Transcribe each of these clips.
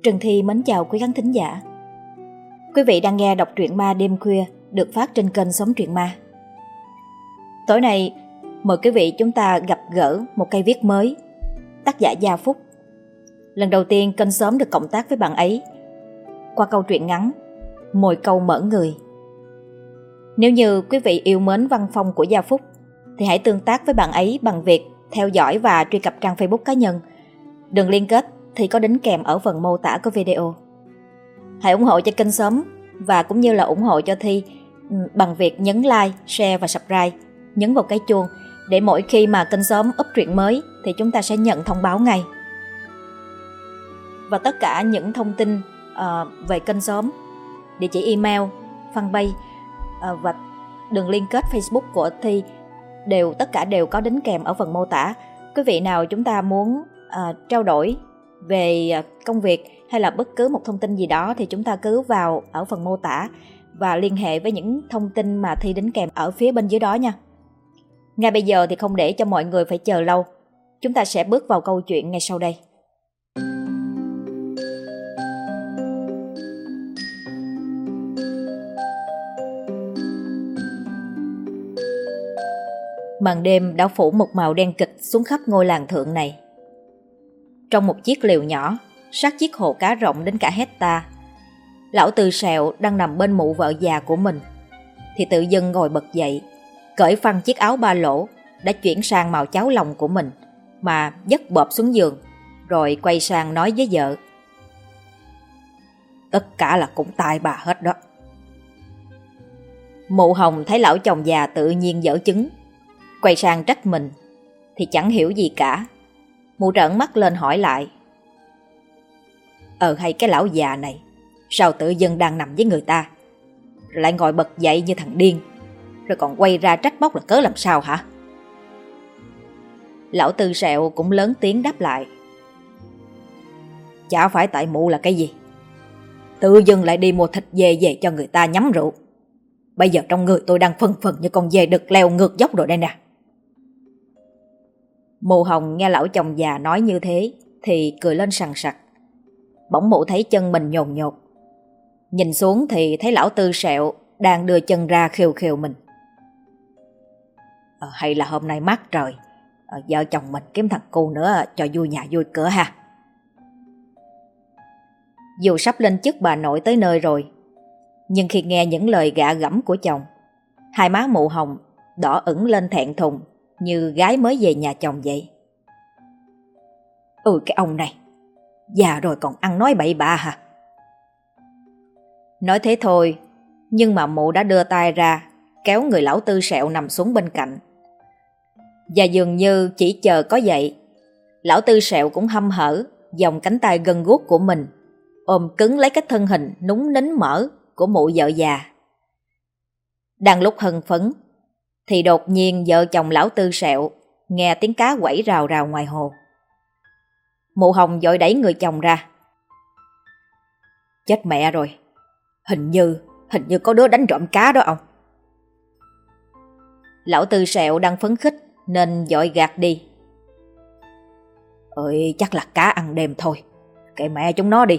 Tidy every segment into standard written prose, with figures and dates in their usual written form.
Trần Thi mến chào quý khán thính giả. Quý vị đang nghe đọc truyện ma đêm khuya được phát trên kênh Sống Truyện Ma. Tối nay, mời quý vị chúng ta gặp gỡ một cây viết mới, tác giả Gia Phúc. Lần đầu tiên kênh Sống được cộng tác với bạn ấy qua câu truyện ngắn Mồi câu mở người. Nếu như quý vị yêu mến văn phong của Gia Phúc thì hãy tương tác với bạn ấy bằng việc theo dõi và truy cập trang Facebook cá nhân. Đường liên kết thì có đính kèm ở phần mô tả của video. Hãy ủng hộ cho kênh Sống và cũng như là ủng hộ cho Thi bằng việc nhấn like, share và subscribe, nhấn vào cái chuông để mỗi khi mà kênh Sống up truyện mới thì chúng ta sẽ nhận thông báo ngay. Và tất cả những thông tin về kênh Sống, địa chỉ email, fanpage và đường liên kết Facebook của Thi tất cả đều có đính kèm ở phần mô tả. Quý vị nào chúng ta muốn trao đổi về công việc hay là bất cứ một thông tin gì đó thì chúng ta cứ vào ở phần mô tả và liên hệ với những thông tin mà Thi đính kèm ở phía bên dưới đó nha. Ngay bây giờ thì không để cho mọi người phải chờ lâu, chúng ta sẽ bước vào câu chuyện ngay sau đây. Màn đêm đã phủ một màu đen kịch xuống khắp ngôi làng thượng này. Trong một chiếc lều nhỏ, sát chiếc hồ cá rộng đến cả hecta, lão Tư Sẹo đang nằm bên mụ vợ già của mình, thì tự dưng ngồi bật dậy, cởi phăng chiếc áo ba lỗ đã chuyển sang màu cháo lòng của mình mà dứt bợp xuống giường, rồi quay sang nói với vợ: "Tất cả là cũng tại bà hết đó." Mụ Hồng thấy lão chồng già tự nhiên dở chứng, quay sang trách mình thì chẳng hiểu gì cả. Mụ trợn mắt lên hỏi lại: Hay cái lão già này, sao tự dưng đang nằm với người ta lại ngồi bật dậy như thằng điên, rồi còn quay ra trách móc là cớ làm sao hả? Lão Tư Sẹo cũng lớn tiếng đáp lại: Chả phải tại mụ là cái gì, tự dưng lại đi mua thịt dê về cho người ta nhắm rượu. Bây giờ trong người tôi đang phân phần như con dê đực leo ngược dốc rồi đây nè. Mụ Hồng nghe lão chồng già nói như thế thì cười lên sằng sặc. Bỗng mụ thấy chân mình nhồn nhột, nhìn xuống thì thấy lão Tư Sẹo đang đưa chân ra khều khều mình. Hay là hôm nay mát trời, vợ chồng mình kiếm thằng cu nữa cho vui nhà vui cửa ha. Dù sắp lên chức bà nội tới nơi rồi, nhưng khi nghe những lời gạ gẫm của chồng, hai má mụ Hồng đỏ ửng lên thẹn thùng như gái mới về nhà chồng vậy. Cái ông này, già rồi còn ăn nói bậy bạ hả? Nói thế thôi, nhưng mà mụ đã đưa tay ra kéo người lão Tư Sẹo nằm xuống bên cạnh. Và dường như chỉ chờ có vậy, lão Tư Sẹo cũng hăm hở vòng cánh tay gân guốc của mình ôm cứng lấy cái thân hình núng nính mỡ của mụ vợ già. Đang lúc hưng phấn thì đột nhiên vợ chồng lão Tư Sẹo nghe tiếng cá quẩy rào rào ngoài hồ. Mụ Hồng vội đẩy người chồng ra. Chết mẹ rồi, hình như có đứa đánh trộm cá đó ông. Lão Tư Sẹo đang phấn khích nên vội gạt đi. Chắc là cá ăn đêm thôi, kệ mẹ chúng nó đi.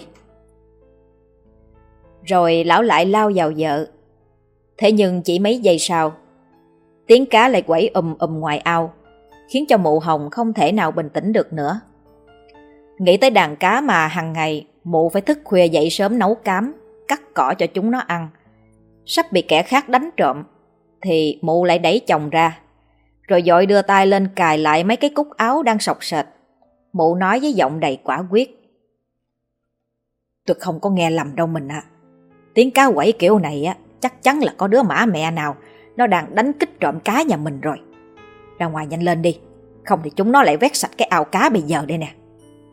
Rồi lão lại lao vào vợ. Thế nhưng chỉ mấy giây sau, tiếng cá lại quẩy ngoài ao, khiến cho mụ Hồng không thể nào bình tĩnh được nữa. Nghĩ tới đàn cá mà hàng ngày mụ phải thức khuya dậy sớm nấu cám, cắt cỏ cho chúng nó ăn, sắp bị kẻ khác đánh trộm, thì mụ lại đẩy chồng ra, rồi vội đưa tay lên cài lại mấy cái cúc áo đang xộc xệch. Mụ nói với giọng đầy quả quyết: Tôi không có nghe lầm đâu mình ạ. Tiếng cá quẩy kiểu này chắc chắn là có đứa mã mẹ nào nó đang đánh kích trộm cá nhà mình rồi. Ra ngoài nhanh lên đi, không thì chúng nó lại vét sạch cái ao cá bây giờ đây nè.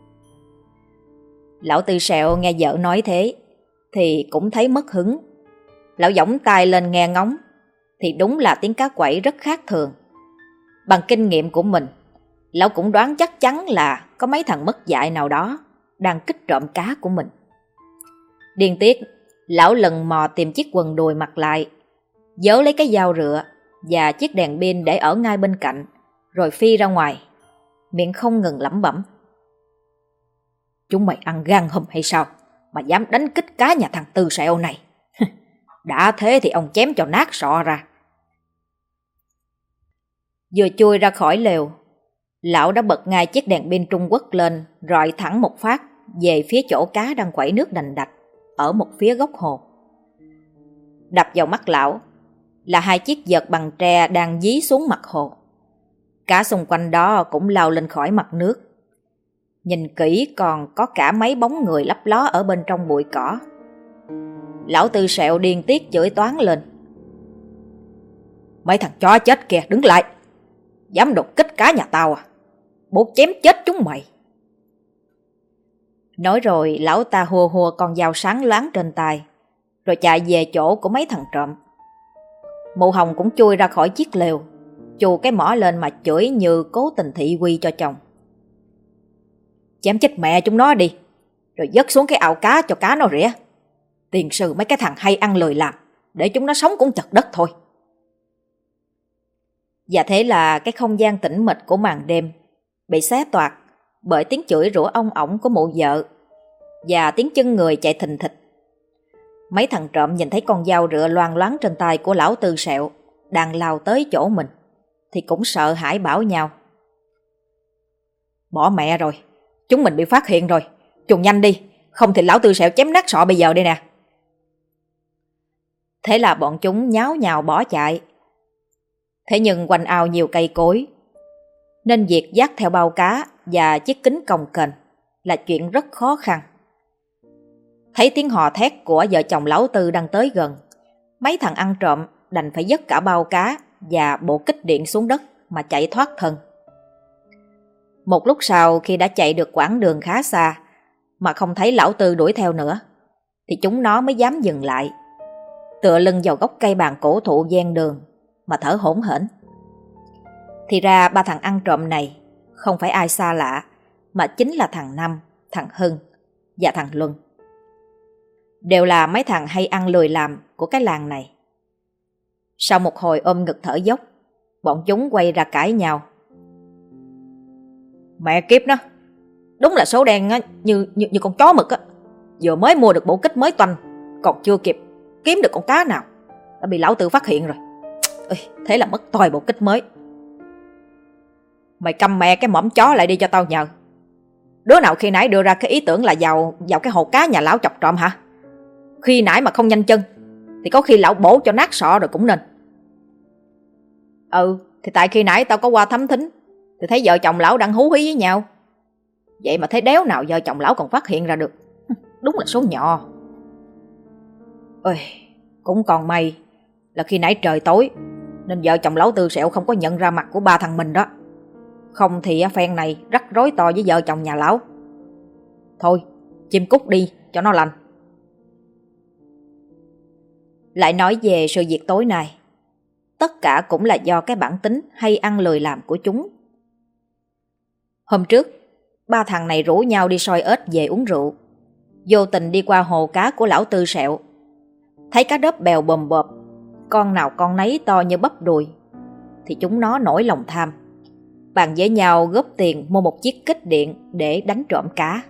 Lão Tư Sẹo nghe vợ nói thế thì cũng thấy mất hứng. Lão giỏng tay lên nghe ngóng thì đúng là tiếng cá quẩy rất khác thường. Bằng kinh nghiệm của mình, lão cũng đoán chắc chắn là có mấy thằng mất dạy nào đó đang kích trộm cá của mình. Điên tiết, lão lần mò tìm chiếc quần đùi mặc lại, vớ lấy cái dao rựa và chiếc đèn pin để ở ngay bên cạnh, rồi phi ra ngoài, miệng không ngừng lẩm bẩm: Chúng mày ăn gan hùm hay sao? mà dám đánh kích cá nhà thằng Tư Sẹo này. Đã thế thì ông chém cho nát sọ ra. Vừa chui ra khỏi lều, lão đã bật ngay chiếc đèn pin Trung Quốc lên, rọi thẳng một phát về phía chỗ cá đang quẩy nước đành đạch ở một phía góc hồ. Đập vào mắt lão là hai chiếc vợt bằng tre đang dí xuống mặt hồ. Cá xung quanh đó cũng lao lên khỏi mặt nước. Nhìn kỹ còn có cả mấy bóng người lấp ló ở bên trong bụi cỏ. Lão Tư Sẹo điên tiết chửi toáng lên: Mấy thằng chó chết kìa, đứng lại! Dám đột kích cá nhà tao à? Bố chém chết chúng mày! Nói rồi lão ta hùa hùa con dao sáng loáng trên tay, rồi chạy về chỗ của mấy thằng trộm. Mụ Hồng cũng chui ra khỏi chiếc lều, chù cái mỏ lên mà chửi như cố tình thị uy cho chồng: Chém chết mẹ chúng nó đi, rồi vớt xuống cái ao cá cho cá nó rỉa. Tiền sư mấy cái thằng hay ăn lười làm, để chúng nó sống cũng chật đất thôi. Và thế là cái không gian tĩnh mịch của màn đêm bị xé toạc bởi tiếng chửi rủa ong ỏng của mụ vợ và tiếng chân người chạy thình thịch. Mấy thằng trộm nhìn thấy con dao rựa loang loáng trên tay của lão Tư Sẹo đang lao tới chỗ mình thì cũng sợ hãi bảo nhau: Bỏ mẹ rồi, chúng mình bị phát hiện rồi, chuồn nhanh đi, không thì lão Tư Sẹo chém nát sọ bây giờ đây nè. Thế là bọn chúng nháo nhào bỏ chạy. Thế nhưng quanh ao nhiều cây cối, nên việc dắt theo bao cá và chiếc kính cồng kềnh là chuyện rất khó khăn. Thấy tiếng hò thét của vợ chồng lão Tư đang tới gần, mấy thằng ăn trộm đành phải dứt cả bao cá và bộ kích điện xuống đất mà chạy thoát thân. Một lúc sau, khi đã chạy được quãng đường khá xa mà không thấy lão Tư đuổi theo nữa, thì chúng nó mới dám dừng lại, tựa lưng vào gốc cây bàn cổ thụ ven đường mà thở hổn hển. Thì ra ba thằng ăn trộm này không phải ai xa lạ, mà chính là thằng Năm, thằng Hưng và thằng Luân. Đều là mấy thằng hay ăn lười làm của cái làng này. Sau một hồi ôm ngực thở dốc, bọn chúng quay ra cãi nhau: Mẹ kiếp nó, đúng là số đen như con chó mực á. Vừa mới mua được bộ kích mới toanh, còn chưa kịp kiếm được con cá nào đã bị lão Tư phát hiện rồi. Thế là mất toi bộ kích mới. Mày câm mẹ cái mõm chó lại đi cho tao nhờ. Đứa nào khi nãy đưa ra cái ý tưởng là vào cái hồ cá nhà lão chọc trộm hả? Khi nãy mà không nhanh chân thì có khi lão bổ cho nát sọ rồi cũng nên. Thì tại khi nãy tao có qua thám thính thì thấy vợ chồng lão đang hú hí với nhau. Vậy mà thấy đéo nào vợ chồng lão còn phát hiện ra được. Đúng là số nhỏ. Cũng còn may là khi nãy trời tối nên vợ chồng lão Tư Sẹo không có nhận ra mặt của ba thằng mình đó. Không thì phen này rắc rối to với vợ chồng nhà lão. Thôi, chim cút đi cho nó lành. Lại nói về sự việc tối nay, tất cả cũng là do cái bản tính hay ăn lười làm của chúng. Hôm trước, ba thằng này rủ nhau đi soi ếch về uống rượu. Vô tình đi qua hồ cá của lão Tư Sẹo, thấy cá đớp bèo bồm bộp, con nào con nấy to như bắp đùi, thì chúng nó nổi lòng tham, bàn với nhau góp tiền mua một chiếc kích điện để đánh trộm cá.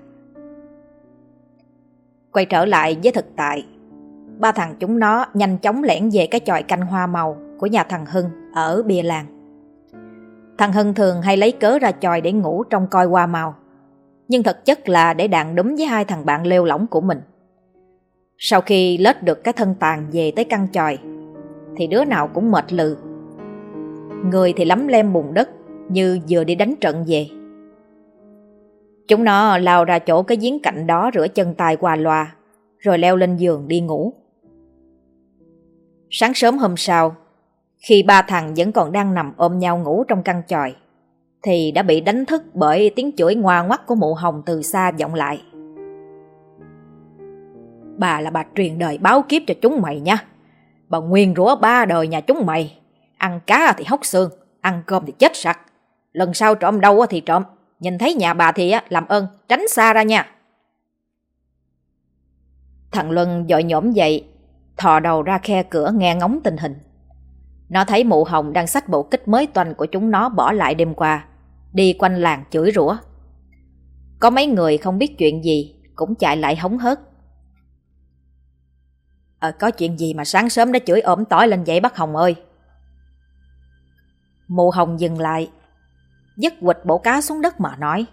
Quay trở lại với thực tại, ba thằng chúng nó nhanh chóng lẻn về cái chòi canh hoa màu của nhà thằng Hưng ở bìa làng. Thằng Hưng thường hay lấy cớ ra chòi để ngủ trong coi hoa màu, nhưng thực chất là để đàn đúm với hai thằng bạn lêu lỏng của mình. Sau khi lết được cái thân tàn về tới căn chòi thì đứa nào cũng mệt lừ, người thì lấm lem bùn đất như vừa đi đánh trận về. Chúng nó lao ra chỗ cái giếng cạnh đó rửa chân tay qua loa, rồi leo lên giường đi ngủ. Sáng sớm hôm sau, khi ba thằng vẫn còn đang nằm ôm nhau ngủ trong căn chòi, thì đã bị đánh thức bởi tiếng chửi ngoa ngoắt của mụ Hồng từ xa vọng lại. Bà là bà truyền đời báo kiếp cho chúng mày nha. Bà nguyền rủa ba đời nhà chúng mày. Ăn cá thì hốc xương, ăn cơm thì chết sặc. Lần sau trộm đâu thì trộm, nhìn thấy nhà bà thì làm ơn tránh xa ra nha. Thằng Luân dội nhổm dậy, thò đầu ra khe cửa nghe ngóng tình hình. Nó thấy mụ Hồng đang xách bộ kích mới toanh của chúng nó bỏ lại đêm qua, đi quanh làng chửi rủa. Có mấy người không biết chuyện gì cũng chạy lại hóng hớt, Có chuyện gì mà sáng sớm đã chửi ổm tỏi lên vậy bác Hồng ơi? Mụ Hồng dừng lại, dứt quịch bộ cá xuống đất mà nói.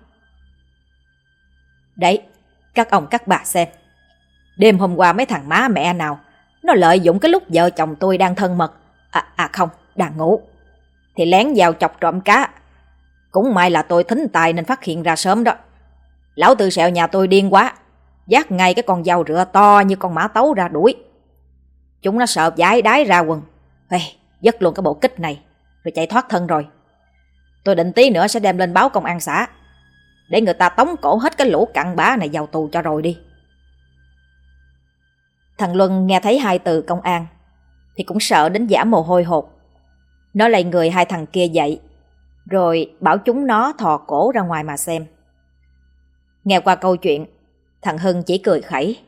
Đấy, các ông các bà xem. Đêm hôm qua mấy thằng má mẹ nào nó lợi dụng cái lúc vợ chồng tôi đang thân mật, không, đang ngủ, thì lén vào chọc trộm cá. Cũng may là tôi thính tai nên phát hiện ra sớm đó. Lão Tư Sẹo nhà tôi điên quá, vác ngay cái con dao rựa to như con mã tấu ra đuổi. Chúng nó sợ vãi đái ra quần, dứt luôn cái bộ kích này rồi chạy thoát thân rồi. Tôi định tí nữa sẽ đem lên báo công an xã, để người ta tống cổ hết cái lũ cặn bã này vào tù cho rồi đi. Thằng Luân nghe thấy hai từ công an thì cũng sợ đến giả mồ hôi hột. Nó lay người hai thằng kia dậy, rồi bảo chúng nó thò cổ ra ngoài mà xem. Nghe qua câu chuyện, thằng Hưng chỉ cười khẩy.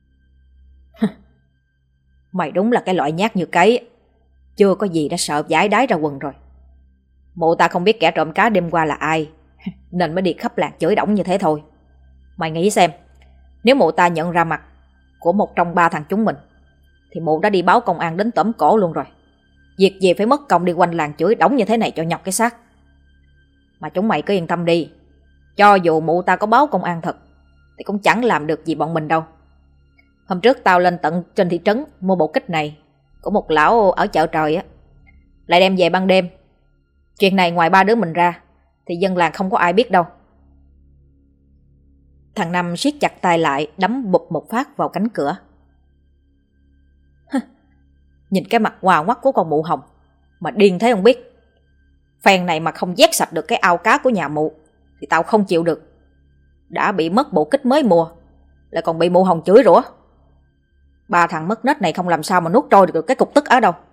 Mày đúng là cái loại nhát như cấy, chưa có gì đã sợ vãi đái ra quần rồi. Mụ ta không biết kẻ trộm cá đêm qua là ai, nên mới đi khắp làng chửi đổng như thế thôi. Mày nghĩ xem, nếu mụ ta nhận ra mặt của một trong ba thằng chúng mình, thì mụ đã đi báo công an đến tóm cổ luôn rồi. Việc gì phải mất công đi quanh làng chửi đổng như thế này cho nhọc cái xác. Mà chúng mày cứ yên tâm đi, cho dù mụ ta có báo công an thật thì cũng chẳng làm được gì bọn mình đâu. Hôm trước tao lên tận trên thị trấn mua bộ kích này của một lão ở chợ trời á, lại đem về ban đêm. Chuyện này ngoài ba đứa mình ra thì dân làng không có ai biết đâu. Thằng Năm siết chặt tay lại, đấm bụp một phát vào cánh cửa. Nhìn cái mặt ngoà ngoắt của con mụ Hồng mà điên thế không biết. Phen này mà không vét sạch được cái ao cá của nhà mụ thì tao không chịu được. Đã bị mất bộ kích mới mua, lại còn bị mụ Hồng chửi rủa. Ba thằng mất nết này không làm sao mà nuốt trôi được cái cục tức ở đâu.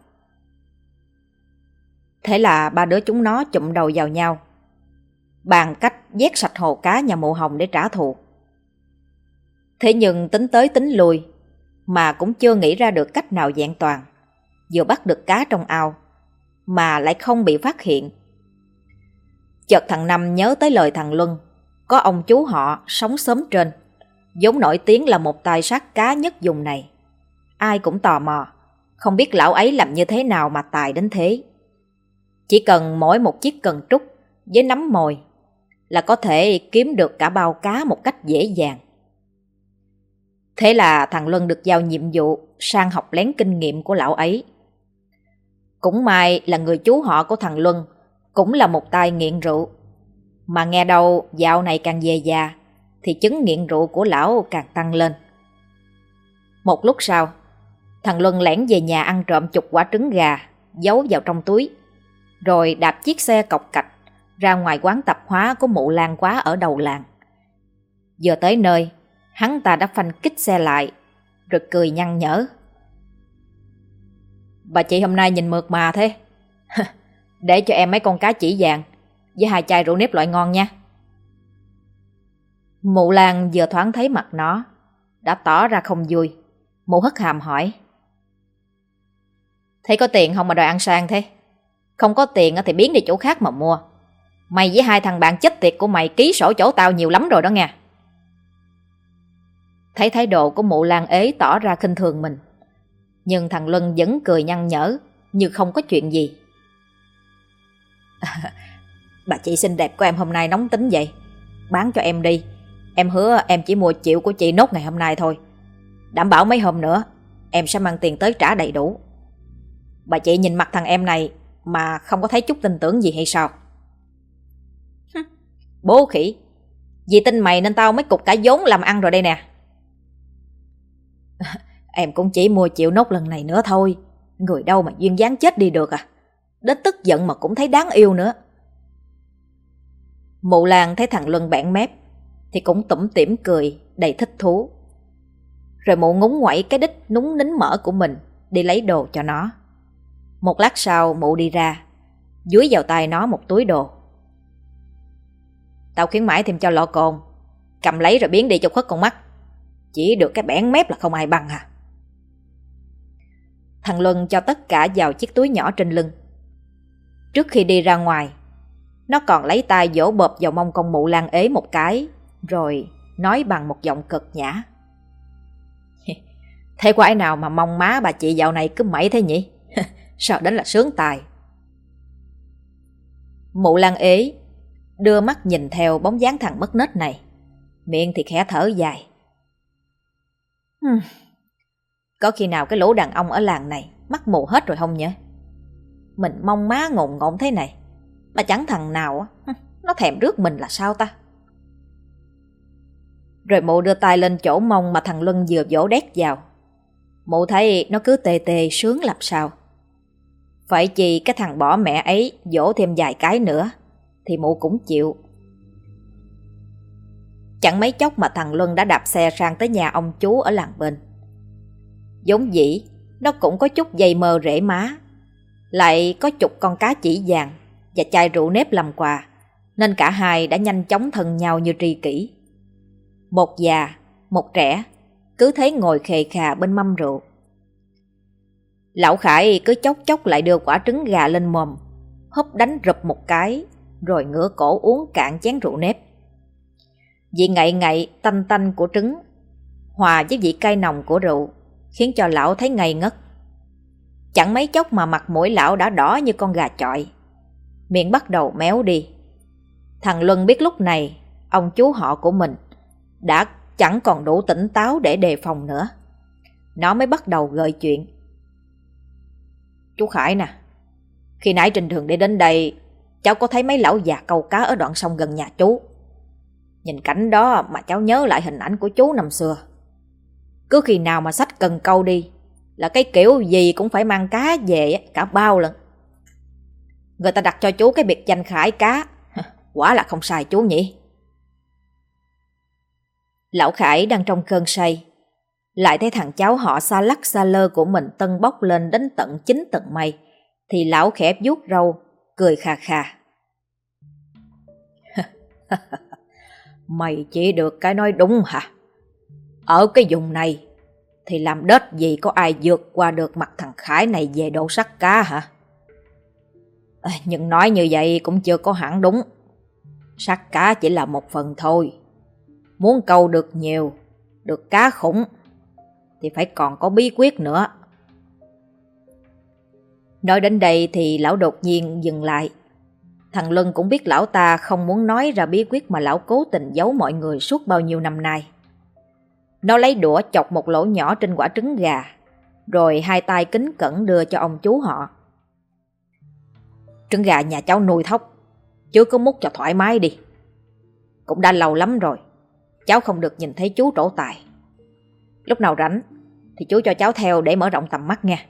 Thế là ba đứa chúng nó chụm đầu vào nhau, bàn cách vét sạch hồ cá nhà mụ Hồng để trả thù. Thế nhưng tính tới tính lui mà cũng chưa nghĩ ra được cách nào vẹn toàn, vừa bắt được cá trong ao mà lại không bị phát hiện. Chợt thằng Năm nhớ tới lời thằng Luân, có ông chú họ sống xóm trên, vốn nổi tiếng là một tay sát cá nhất vùng này. Ai cũng tò mò, không biết lão ấy làm như thế nào mà tài đến thế. Chỉ cần mỗi một chiếc cần trúc với nắm mồi là có thể kiếm được cả bao cá một cách dễ dàng. Thế là thằng Luân được giao nhiệm vụ sang học lén kinh nghiệm của lão ấy. Cũng may là người chú họ của thằng Luân cũng là một tay nghiện rượu, mà nghe đâu dạo này càng về già thì chứng nghiện rượu của lão càng tăng lên. Một lúc sau, thằng Luân lẻn về nhà ăn trộm chục quả trứng gà giấu vào trong túi, rồi đạp chiếc xe cộc cạch ra ngoài quán tạp hóa của mụ Lan Quá ở đầu làng. Vừa tới nơi, hắn ta đã phanh kích xe lại, rồi cười nhăn nhở. Bà chị hôm nay nhìn mượt mà thế. Để cho em mấy con cá chỉ vàng với 2 chai rượu nếp loại ngon nha. Mụ Lan vừa thoáng thấy mặt nó đã tỏ ra không vui. Mụ hất hàm hỏi. Thấy có tiền không mà đòi ăn sang thế? Không có tiền thì biến đi chỗ khác mà mua. Mày với 2 thằng bạn chết tiệt của mày ký sổ chỗ tao nhiều lắm rồi đó nha. Thấy thái độ của mụ Lan ế tỏ ra khinh thường mình, nhưng thằng Luân vẫn cười nhăn nhở như không có chuyện gì. Bà chị xinh đẹp của em hôm nay nóng tính vậy, bán cho em đi. Em hứa em chỉ mua triệu của chị nốt ngày hôm nay thôi. Đảm bảo mấy hôm nữa em sẽ mang tiền tới trả đầy đủ. Bà chị nhìn mặt thằng em này mà không có thấy chút tin tưởng gì hay sao? Bố khỉ, vì tin mày nên tao mới cục cả vốn làm ăn rồi đây nè. Em cũng chỉ mua triệu nốt lần này nữa thôi. Người đâu mà duyên dáng chết đi được à. Đến tức giận mà cũng thấy đáng yêu nữa. Mụ Lan thấy thằng Luân bẽn mép thì cũng tủm tỉm cười đầy thích thú. Rồi mụ ngúng ngoẩy cái đít núng nín mỡ của mình đi lấy đồ cho nó. Một lát sau mụ đi ra, dúi vào tay nó một túi đồ. Tao khuyến mãi thêm cho lọ cồn, cầm lấy rồi biến đi cho khuất con mắt. Chỉ được cái bẽn mép là không ai bằng à. Thằng Luân cho tất cả vào chiếc túi nhỏ trên lưng. Trước khi đi ra ngoài, nó còn lấy tay vỗ bợp vào mông con mụ Lan ế một cái, rồi nói bằng một giọng cực nhã. Thế có ai nào mà mong má bà chị dạo này cứ mẩy thế nhỉ? Sao đến là sướng tài. Mụ Lan ế đưa mắt nhìn theo bóng dáng thằng mất nết này, miệng thì khẽ thở dài. Có khi nào cái lũ đàn ông ở làng này mắt mù hết rồi không nhỉ? Mình mong má ngồn ngộn thế này mà chẳng thằng nào nó thèm rước mình là sao ta? Rồi mụ đưa tay lên chỗ mông mà thằng Luân vừa vỗ đét vào. Mụ thấy nó cứ tê tê sướng làm sao. Phải chi cái thằng bỏ mẹ ấy vỗ thêm vài cái nữa thì mụ cũng chịu. Chẳng mấy chốc mà thằng Luân đã đạp xe sang tới nhà ông chú ở làng bên. Giống dĩ nó cũng có chút dây mơ rễ má, lại có chục con cá chỉ vàng và chai rượu nếp làm quà, nên cả hai đã nhanh chóng thân nhau như tri kỷ. Một già, một trẻ cứ thế ngồi khề khà bên mâm rượu. Lão Khải cứ chốc chốc lại đưa quả trứng gà lên mồm, húp đánh rụp một cái, rồi ngửa cổ uống cạn chén rượu nếp. Vị ngậy ngậy tanh tanh của trứng hòa với vị cay nồng của rượu khiến cho lão thấy ngây ngất. Chẳng mấy chốc mà mặt mũi lão đã đỏ như con gà chọi, miệng bắt đầu méo đi. Thằng Luân biết lúc này ông chú họ của mình đã chẳng còn đủ tỉnh táo để đề phòng nữa. Nó mới bắt đầu gợi chuyện. Chú Khải nè, khi nãy trên đường đi đến đây, cháu có thấy mấy lão già câu cá ở đoạn sông gần nhà chú. Nhìn cảnh đó mà cháu nhớ lại hình ảnh của chú năm xưa. Cứ khi nào mà xách cần câu đi là cái kiểu gì cũng phải mang cá về cả bao lần. Người ta đặt cho chú cái biệt danh Khải cá, quả là không sai chú nhỉ. Lão Khải đang trong cơn say, lại thấy thằng cháu họ xa lắc xa lơ của mình tâng bốc lên đến tận 9 tầng mây, thì lão khẽ vuốt râu, cười khà khà. Mày chỉ được cái nói đúng hả? Ở cái vùng này thì làm đết gì có ai vượt qua được mặt thằng Khải này về độ sắt cá hả? Nhưng nói như vậy cũng chưa có hẳn đúng. Sắt cá chỉ là một phần thôi. Muốn câu được nhiều, được cá khủng thì phải còn có bí quyết nữa. Nói đến đây thì lão đột nhiên dừng lại. Thằng Luân cũng biết lão ta không muốn nói ra bí quyết mà lão cố tình giấu mọi người suốt bao nhiêu năm nay. Nó lấy đũa chọc một lỗ nhỏ trên quả trứng gà, rồi hai tay kính cẩn đưa cho ông chú họ. Trứng gà nhà cháu nuôi thóc, chứ cứ múc cho thoải mái đi. Cũng đã lâu lắm rồi cháu không được nhìn thấy chú trổ tài. Lúc nào rảnh thì chú cho cháu theo để mở rộng tầm mắt nha.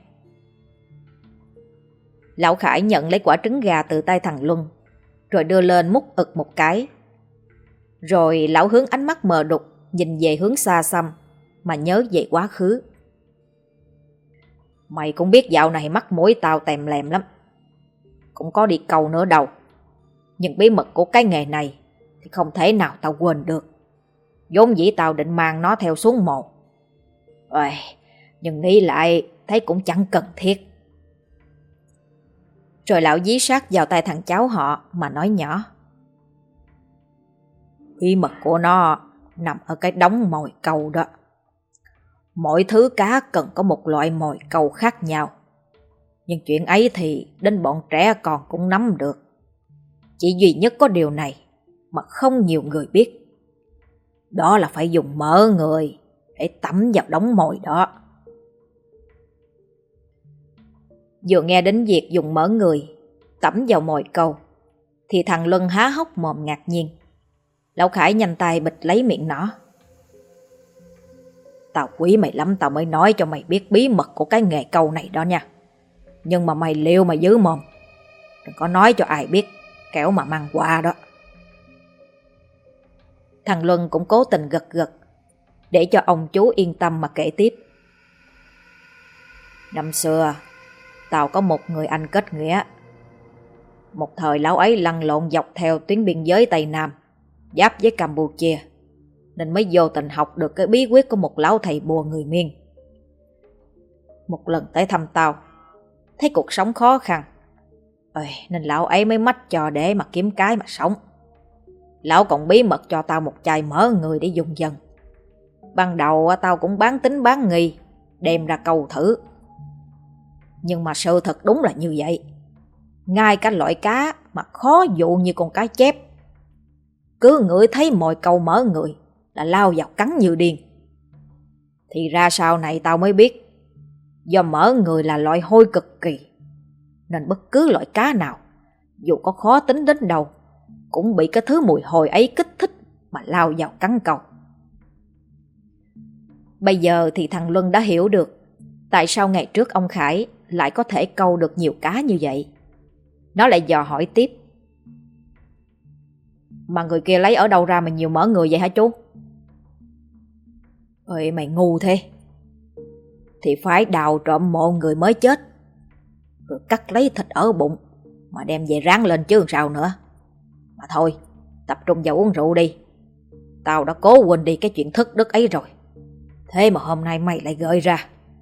Lão Khải nhận lấy quả trứng gà từ tay thằng Luân, rồi đưa lên múc ực một cái. Rồi lão hướng ánh mắt mờ đục nhìn về hướng xa xăm mà nhớ về quá khứ. Mày cũng biết dạo này mắt mũi tao tèm lèm lắm, cũng có đi câu nữa đâu. Nhưng bí mật của cái nghề này thì không thể nào tao quên được. Vốn dĩ tao định mang nó theo xuống mồ, nhưng nghĩ lại thấy cũng chẳng cần thiết. Rồi lão dí sát vào tay thằng cháu họ mà nói nhỏ. Bí mật của nó nằm ở cái đống mồi câu đó. Mỗi thứ cá cần có một loại mồi câu khác nhau. Nhưng chuyện ấy thì đến bọn trẻ con cũng nắm được. Chỉ duy nhất có điều này mà không nhiều người biết. Đó là phải dùng mỡ người để tẩm vào đống mồi đó. Vừa nghe đến việc dùng mỡ người tẩm vào mồi câu thì thằng Luân há hốc mồm ngạc nhiên. Lão Khải nhanh tay bịt lấy miệng nó. Tao quý mày lắm, tao mới nói cho mày biết bí mật của cái nghề câu này đó nha. Nhưng mà mày liều mà giữ mồm, đừng có nói cho ai biết, kẻo mà mang qua đó. Thằng Luân cũng cố tình gật gật để cho ông chú yên tâm mà kể tiếp. Năm xưa tao có một người anh kết nghĩa. Một thời lão ấy lăn lộn dọc theo tuyến biên giới Tây Nam giáp với Campuchia, nên mới vô tình học được cái bí quyết của một lão thầy bùa người Miên. Một lần tới thăm tao, thấy cuộc sống khó khăn, nên lão ấy mới mách cho để mà kiếm cái mà sống. Lão còn bí mật cho tao một chai mỡ người để dùng dần. Ban đầu tao cũng bán tín bán nghi, đem ra câu thử. Nhưng mà sự thật đúng là như vậy. Ngay cả loại cá mà khó dụ như con cá chép, cứ ngửi thấy mồi câu mỡ người là lao vào cắn như điên. Thì ra sau này tao mới biết, do mỡ người là loại hôi cực kỳ, nên bất cứ loại cá nào, dù có khó tính đến đâu, cũng bị cái thứ mùi hôi ấy kích thích mà lao vào cắn câu. Bây giờ thì thằng Luân đã hiểu được tại sao ngày trước ông Khải lại có thể câu được nhiều cá như vậy. Nó lại dò hỏi tiếp: mà người kia lấy ở đâu ra mà nhiều mỡ người vậy hả chú? Ơi mày ngu thế. Thì phải đào trộm mộ người mới chết, rồi cắt lấy thịt ở bụng mà đem về rán lên chứ sao nữa. Mà thôi, tập trung vào uống rượu đi. Tao đã cố quên đi cái chuyện thất đức ấy rồi, thế mà hôm nay mày lại gợi ra.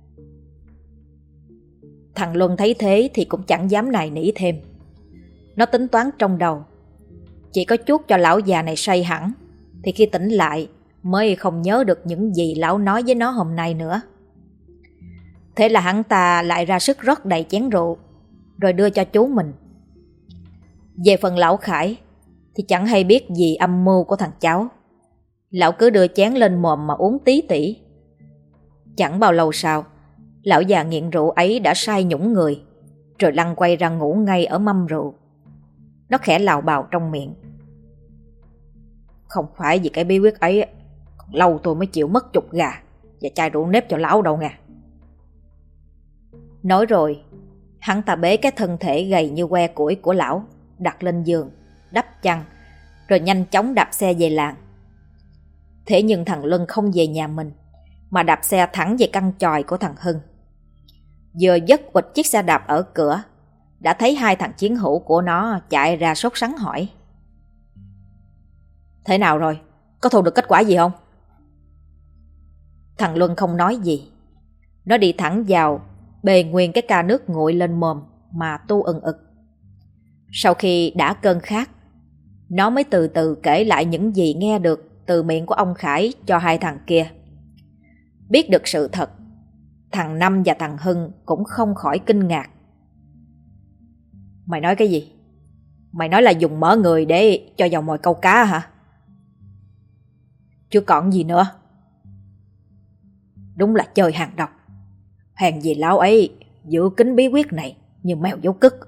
Thằng Luân thấy thế thì cũng chẳng dám nài nỉ thêm. Nó tính toán trong đầu, chỉ có chuốt cho lão già này say hẳn, thì khi tỉnh lại mới không nhớ được những gì lão nói với nó hôm nay nữa. Thế là hắn ta lại ra sức rót đầy chén rượu, rồi đưa cho chú mình. Về phần lão Khải thì chẳng hay biết gì âm mưu của thằng cháu. Lão cứ đưa chén lên mồm mà uống tí tỉ. Chẳng bao lâu sau, lão già nghiện rượu ấy đã say nhũng người, rồi lăn quay ra ngủ ngay ở mâm rượu. Nó khẽ lào bào trong miệng: không phải vì cái bí quyết ấy, còn lâu tôi mới chịu mất chục gà và chai rượu nếp cho lão đâu nha. Nói rồi, hắn ta bế cái thân thể gầy như que củi của lão đặt lên giường, đắp chăn, rồi nhanh chóng đạp xe về làng. Thế nhưng thằng Luân không về nhà mình, mà đạp xe thẳng về căn chòi của thằng Hưng. Vừa dất quịch chiếc xe đạp ở cửa, đã thấy hai thằng chiến hữu của nó chạy ra sốt sắng hỏi: thế nào rồi? Có thu được kết quả gì không? Thằng Luân không nói gì. Nó đi thẳng vào, bê nguyên cái ca nước nguội lên mồm mà tu ừng ực. Sau khi đã cơn khát, nó mới từ từ kể lại những gì nghe được từ miệng của ông Khải cho hai thằng kia. Biết được sự thật, thằng Năm và thằng Hưng cũng không khỏi kinh ngạc. Mày nói cái gì? Mày nói là dùng mỡ người để cho vào mồi câu cá hả? Chứ còn gì nữa. Đúng là chơi hàng độc. Hèn gì lão ấy giữ kín bí quyết này như mèo dấu cứt.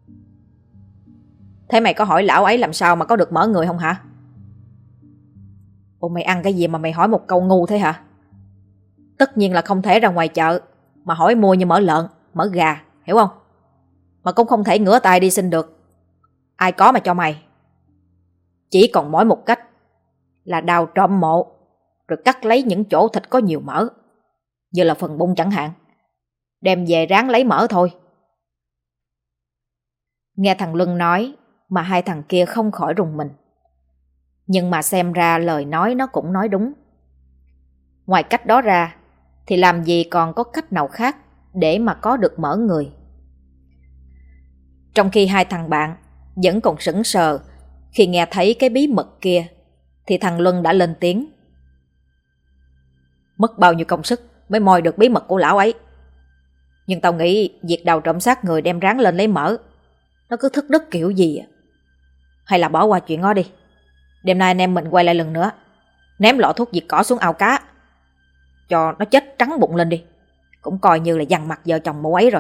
Thế mày có hỏi lão ấy làm sao mà có được mỡ người không hả? Ủa mày ăn cái gì mà mày hỏi một câu ngu thế hả? Tất nhiên là không thể ra ngoài chợ mà hỏi mua như mỡ lợn, mỡ gà, hiểu không? Mà cũng không thể ngửa tay đi xin được. Ai có mà cho mày. Chỉ còn mỗi một cách là đào trộm mộ, rồi cắt lấy những chỗ thịt có nhiều mỡ, như là phần bụng chẳng hạn, đem về rán lấy mỡ thôi. Nghe thằng Luân nói mà hai thằng kia không khỏi rùng mình. Nhưng mà xem ra lời nói nó cũng nói đúng. Ngoài cách đó ra thì làm gì còn có cách nào khác để mà có được mỡ người. Trong khi hai thằng bạn vẫn còn sững sờ khi nghe thấy cái bí mật kia, thì thằng Luân đã lên tiếng: mất bao nhiêu công sức mới moi được bí mật của lão ấy. Nhưng tao nghĩ việc đào trộm xác người đem rán lên lấy mỡ, nó cứ thất đức kiểu gì à. Hay là bỏ qua chuyện đó đi. Đêm nay anh em mình quay lại lần nữa, ném lọ thuốc diệt cỏ xuống ao cá, cho nó chết trắng bụng lên đi. Cũng coi như là dằn mặt vợ chồng mụ ấy rồi.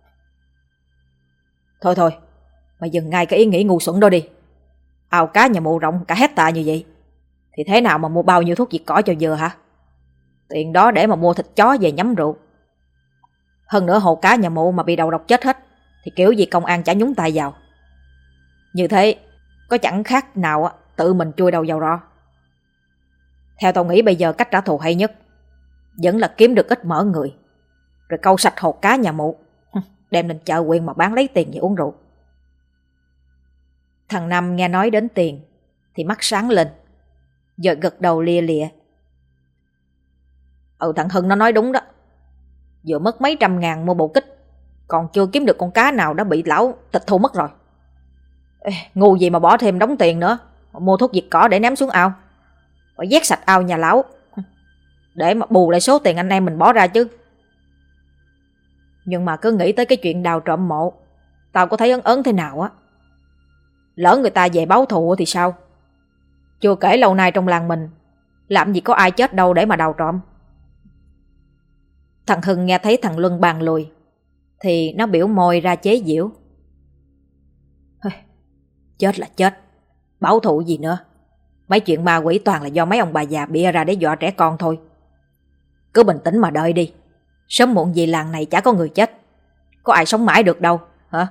Thôi, mày dừng ngay cái ý nghĩ ngu xuẩn đó đi. Ao cá nhà mụ rộng cả hectare như vậy, thì thế nào mà mua bao nhiêu thuốc diệt cỏ cho vừa hả? Tiền đó để mà mua thịt chó về nhắm rượu. Hơn nữa hồ cá nhà mụ mà bị đầu độc chết hết, thì kiểu gì công an chả nhúng tay vào. Như thế có chẳng khác nào tự mình chui đầu vào ro. Theo tao nghĩ bây giờ cách trả thù hay nhất vẫn là kiếm được ít mỡ người, rồi câu sạch hồ cá nhà mụ, đem lên chợ huyện mà bán lấy tiền về uống rượu. Thằng Năm nghe nói đến tiền thì mắt sáng lên, giờ gật đầu lia lịa. Thằng Hưng nó nói đúng đó. Vừa mất mấy trăm ngàn mua bộ kích, còn chưa kiếm được con cá nào đã bị lão tịch thu mất rồi. Ngu gì mà bỏ thêm đống tiền nữa, mua thuốc diệt cỏ để ném xuống ao, phải vét sạch ao nhà lão, để mà bù lại số tiền anh em mình bỏ ra chứ. Nhưng mà cứ nghĩ tới cái chuyện đào trộm mộ, tao có thấy ớn ớn thế nào á. Lỡ người ta về báo thù thì sao? Chưa kể lâu nay trong làng mình làm gì có ai chết đâu để mà đào trộm. Thằng Hưng nghe thấy thằng Luân bàn lùi thì nó biểu môi ra chế giễu. Chết là chết, báo thù gì nữa. Mấy chuyện ma quỷ toàn là do mấy ông bà già bịa ra để dọa trẻ con thôi. Cứ bình tĩnh mà đợi đi. Sớm muộn gì làng này chả có người chết. Có ai sống mãi được đâu, hả?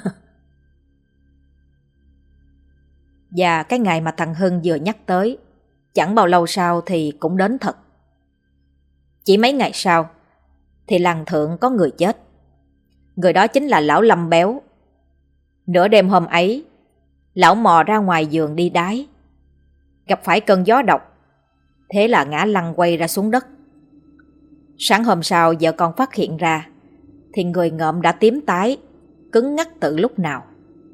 Và cái ngày mà thằng Hưng vừa nhắc tới, chẳng bao lâu sau thì cũng đến thật. Chỉ mấy ngày sau thì làng thượng có người chết. Người đó chính là lão Lâm Béo. Nửa đêm hôm ấy, lão mò ra ngoài giường đi đái, gặp phải cơn gió độc, thế là ngã lăn quay ra xuống đất. Sáng hôm sau vợ con phát hiện ra thì người ngợm đã tím tái, cứng ngắc từ lúc nào.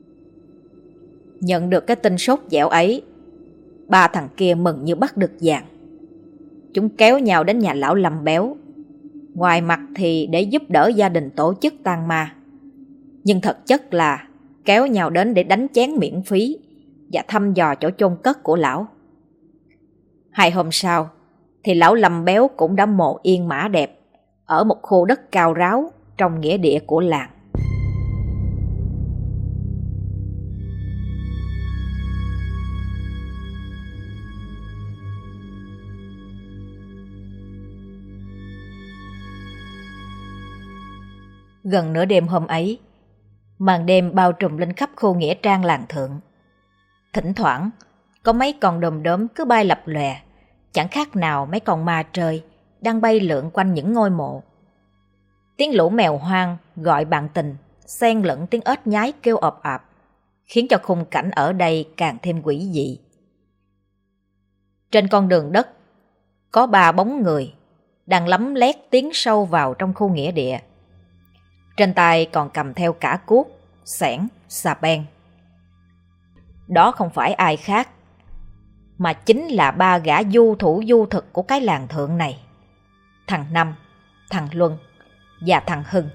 Nhận được cái tin sốt dẻo ấy, ba thằng kia mừng như bắt được vàng. Chúng kéo nhau đến nhà lão Lâm Béo, ngoài mặt thì để giúp đỡ gia đình tổ chức tang ma, nhưng thực chất là kéo nhau đến để đánh chén miễn phí và thăm dò chỗ chôn cất của lão. 2 hôm sau thì lão Lâm Béo cũng đã mộ yên mã đẹp ở một khu đất cao ráo trong nghĩa địa của làng. Gần nửa đêm hôm ấy, màn đêm bao trùm lên khắp khu nghĩa trang làng thượng. Thỉnh thoảng có mấy con đom đóm cứ bay lập lòe, chẳng khác nào mấy con ma trời đang bay lượn quanh những ngôi mộ. Tiếng lũ mèo hoang gọi bạn tình xen lẫn tiếng ếch nhái kêu ộp ạp, khiến cho khung cảnh ở đây càng thêm quỷ dị. Trên con đường đất có 3 bóng người đang lấm lét tiến sâu vào trong khu nghĩa địa. Trên tay còn cầm theo cả cuốc, xẻng, xà beng. Đó không phải ai khác, mà chính là 3 gã du thủ du thực của cái làng thượng này: thằng Năm, thằng Luân và thằng Hưng.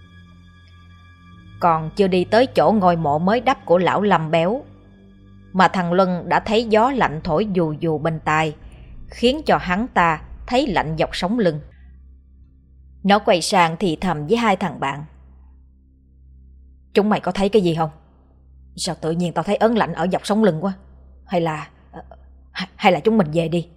Còn chưa đi tới chỗ ngôi mộ mới đắp của lão Lâm Béo, mà thằng Luân đã thấy gió lạnh thổi dù dù bên tai, khiến cho hắn ta thấy lạnh dọc sống lưng. Nó quay sang thì thầm với 2 thằng bạn: Chúng mày có thấy cái gì không? Sao tự nhiên tao thấy ớn lạnh ở dọc sống lưng quá? Hay là chúng mình về đi?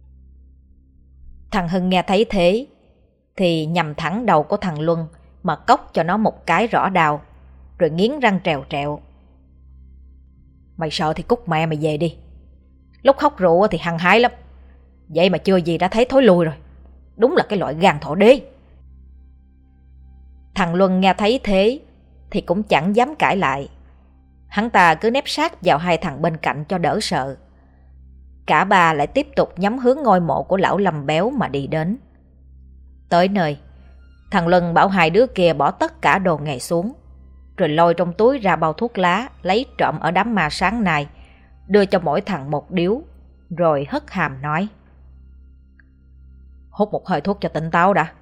Thằng Hưng nghe thấy thế thì nhằm thẳng đầu của thằng Luân mà cốc cho nó một cái rõ đau, rồi nghiến răng trèo trẹo: Mày sợ thì cút mẹ mày về đi. Lúc hốc rượu thì hăng hái lắm, vậy mà chưa gì đã thấy thối lui rồi. Đúng là cái loại gan thỏ đế. Thằng Luân nghe thấy thế thì cũng chẳng dám cãi lại. Hắn ta cứ nép sát vào 2 thằng bên cạnh cho đỡ sợ. Cả 3 lại tiếp tục nhắm hướng ngôi mộ của lão Lâm Béo mà đi đến. Tới nơi, thằng Luân bảo 2 đứa kia bỏ tất cả đồ nghề xuống, rồi lôi trong túi ra bao thuốc lá lấy trộm ở đám ma sáng nay, đưa cho mỗi thằng một điếu, rồi hất hàm nói: Hút một hơi thuốc cho tỉnh táo đã.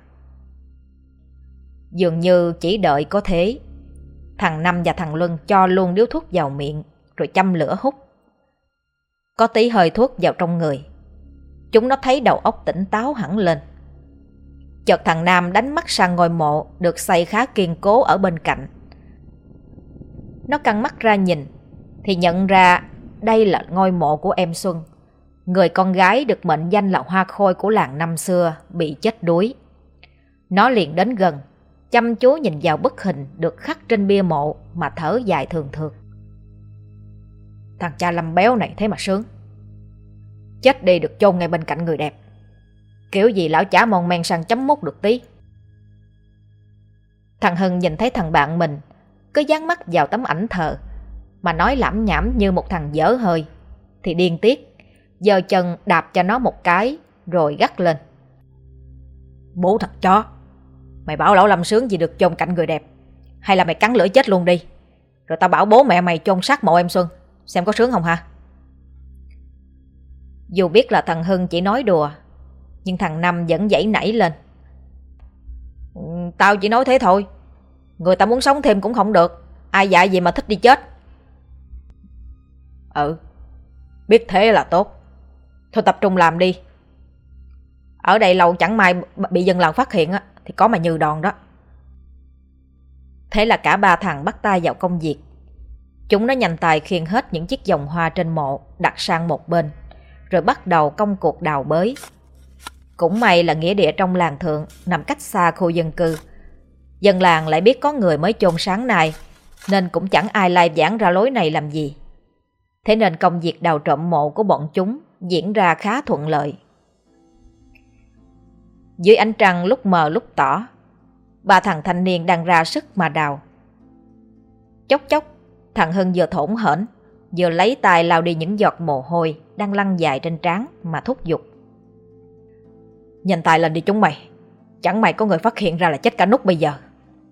Dường như chỉ đợi có thế, thằng Năm và thằng Luân cho luôn điếu thuốc vào miệng rồi châm lửa hút. Có tí hơi thuốc vào trong người, chúng nó thấy đầu óc tỉnh táo hẳn lên. Chợt thằng Nam đánh mắt sang ngôi mộ được xây khá kiên cố ở bên cạnh. Nó căng mắt ra nhìn thì nhận ra đây là ngôi mộ của em Xuân, người con gái được mệnh danh là hoa khôi của làng năm xưa bị chết đuối. Nó liền đến gần, chăm chú nhìn vào bức hình được khắc trên bia mộ mà thở dài thường thượt: Thằng cha Lâm Béo này thế mà sướng. Chết đi được chôn ngay bên cạnh người đẹp, kiểu gì lão chả mon men sang chấm mút được tí. Thằng Hưng nhìn thấy thằng bạn mình cứ dán mắt vào tấm ảnh thờ mà nói lảm nhảm như một thằng dở hơi thì điên tiết, giơ chân đạp cho nó một cái rồi gắt lên: Bố thật chó, mày bảo lão Lâm sướng gì được chôn cạnh người đẹp, hay là mày cắn lưỡi chết luôn đi, rồi tao bảo bố mẹ mày chôn sát mộ em Xuân, xem có sướng không hả? Dù biết là thằng Hưng chỉ nói đùa, nhưng thằng Năm vẫn giãy nảy lên: Tao chỉ nói thế thôi. Người ta muốn sống thêm cũng không được. Ai dạy gì mà thích đi chết. Ừ, biết thế là tốt. Thôi tập trung làm đi. Ở đây lâu chẳng may bị dân làng phát hiện thì có mà như đòn đó. Thế là cả ba thằng bắt tay vào công việc. Chúng nó nhanh tay khiêng hết những chiếc vòng hoa trên mộ đặt sang một bên, rồi bắt đầu công cuộc đào bới. Cũng may là nghĩa địa trong làng thượng nằm cách xa khu dân cư. Dân làng lại biết có người mới chôn sáng nay, nên cũng chẳng ai lai vãng ra lối này làm gì. Thế nên công việc đào trộm mộ của bọn chúng diễn ra khá thuận lợi. Dưới ánh trăng lúc mờ lúc tỏ, ba thằng thanh niên đang ra sức mà đào. Chốc chốc, thằng Hưng vừa thổn hển, vừa lấy tay lau đi những giọt mồ hôi đang lăn dài trên trán mà thúc giục. Nhanh tay lên đi chúng mày, chẳng may có người phát hiện ra là chết cả nút bây giờ.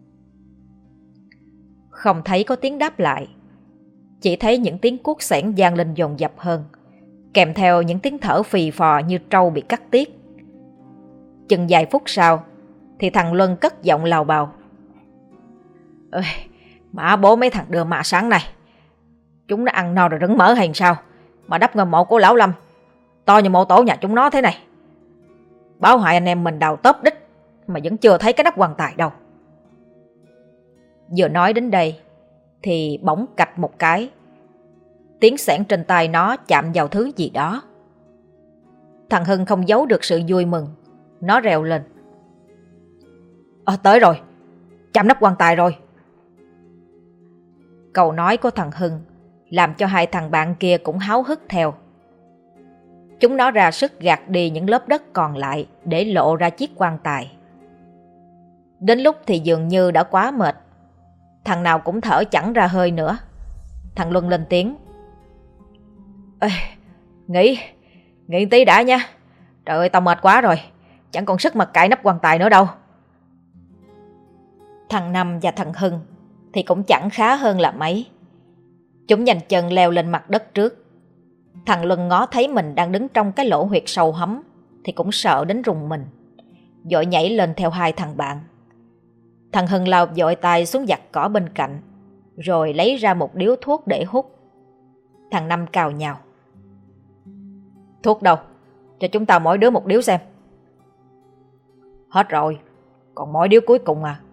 Không thấy có tiếng đáp lại, chỉ thấy những tiếng cuốc xẻng vang lên dồn dập hơn, kèm theo những tiếng thở phì phò như trâu bị cắt tiết. Chừng vài phút sau thì thằng Luân cất giọng lào bào. Ơi, mã bố mấy thằng đưa mạ sáng này, chúng nó ăn no rồi rứng mỡ hay sao mà đắp ngầm mộ của lão Lâm to như mộ tổ nhà chúng nó thế này. Báo hại anh em mình đào tớp đích mà vẫn chưa thấy cái nắp quan tài đâu. Vừa nói đến đây thì bỗng cạch một cái, tiếng xẻng trên tay nó chạm vào thứ gì đó. Thằng Hưng không giấu được sự vui mừng, nó reo lên. Tới rồi, chạm nắp quan tài rồi. Câu nói của thằng Hưng làm cho hai thằng bạn kia cũng háo hức theo. Chúng nó ra sức gạt đi những lớp đất còn lại để lộ ra chiếc quan tài. Đến lúc thì dường như đã quá mệt, thằng nào cũng thở chẳng ra hơi nữa. Thằng Luân lên tiếng. Ê, nghỉ tí đã nha. Trời ơi, tao mệt quá rồi, chẳng còn sức mà cạy nắp quan tài nữa đâu. Thằng Năm và thằng Hưng thì cũng chẳng khá hơn là mấy. Chúng nhanh chân leo lên mặt đất trước. Thằng Luân ngó thấy mình đang đứng trong cái lỗ huyệt sâu hấm thì cũng sợ đến rùng mình, vội nhảy lên theo hai thằng bạn. Thằng Hưng lao vội tay xuống giặt cỏ bên cạnh, rồi lấy ra một điếu thuốc để hút. Thằng Năm cào nhào. Thuốc đâu? Cho chúng ta mỗi đứa một điếu xem. Hết rồi, còn mỗi điếu cuối cùng à.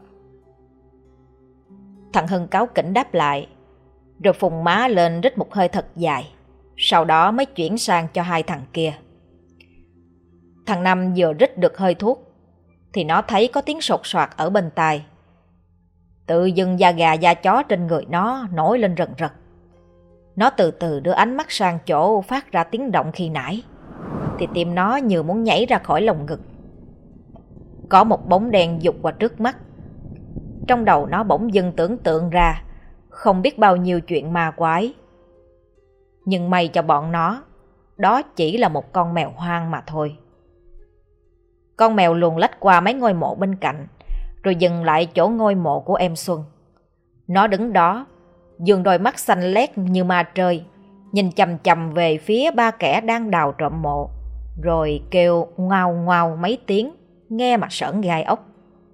Thằng Hưng cáu kỉnh đáp lại, rồi phùng má lên rít một hơi thật dài, sau đó mới chuyển sang cho hai thằng kia. Thằng Năm vừa rít được hơi thuốc thì nó thấy có tiếng sột soạt ở bên tai. Tự dưng da gà da chó trên người nó nổi lên rần rật. Nó từ từ đưa ánh mắt sang chỗ phát ra tiếng động khi nãy, thì tim nó như muốn nhảy ra khỏi lồng ngực. Có một bóng đen vụt qua trước mắt. Trong đầu nó bỗng dưng tưởng tượng ra không biết bao nhiêu chuyện ma quái. Nhưng may cho bọn nó, đó chỉ là một con mèo hoang mà thôi. Con mèo luồn lách qua mấy ngôi mộ bên cạnh, rồi dừng lại chỗ ngôi mộ của em Xuân. Nó đứng đó, dương đôi mắt xanh lét như ma trơi, nhìn chằm chằm về phía ba kẻ đang đào trộm mộ, rồi kêu ngoao ngoao mấy tiếng, nghe mà sởn gai ốc.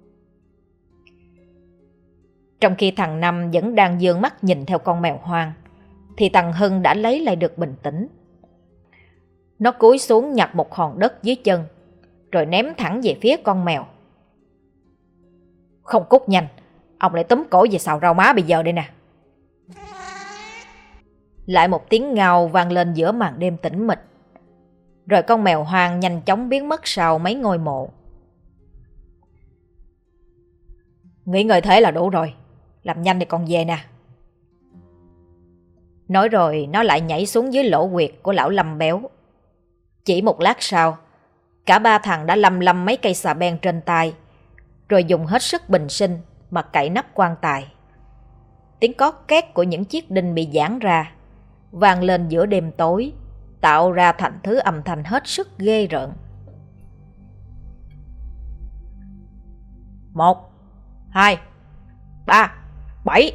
Trong khi thằng Năm vẫn đang dương mắt nhìn theo con mèo hoang, thì thằng Hưng đã lấy lại được bình tĩnh. Nó cúi xuống nhặt một hòn đất dưới chân, rồi ném thẳng về phía con mèo. Không cút nhanh, ông lại túm cổ về xào rau má bây giờ đây nè. Lại một tiếng ngao vang lên giữa màn đêm tĩnh mịch, rồi con mèo hoang nhanh chóng biến mất sau mấy ngôi mộ. Nghỉ ngơi thế là đủ rồi, làm nhanh thì còn về nè. Nói rồi nó lại nhảy xuống dưới lỗ huyệt của lão Lâm béo. Chỉ một lát sau, cả ba thằng đã lăm mấy cây xà beng trên tay, rồi dùng hết sức bình sinh mà cạy nắp quan tài. Tiếng cót két của những chiếc đinh bị giãn ra vang lên giữa đêm tối, tạo ra thành thứ âm thanh hết sức ghê rợn. 1, 2, 3, 7.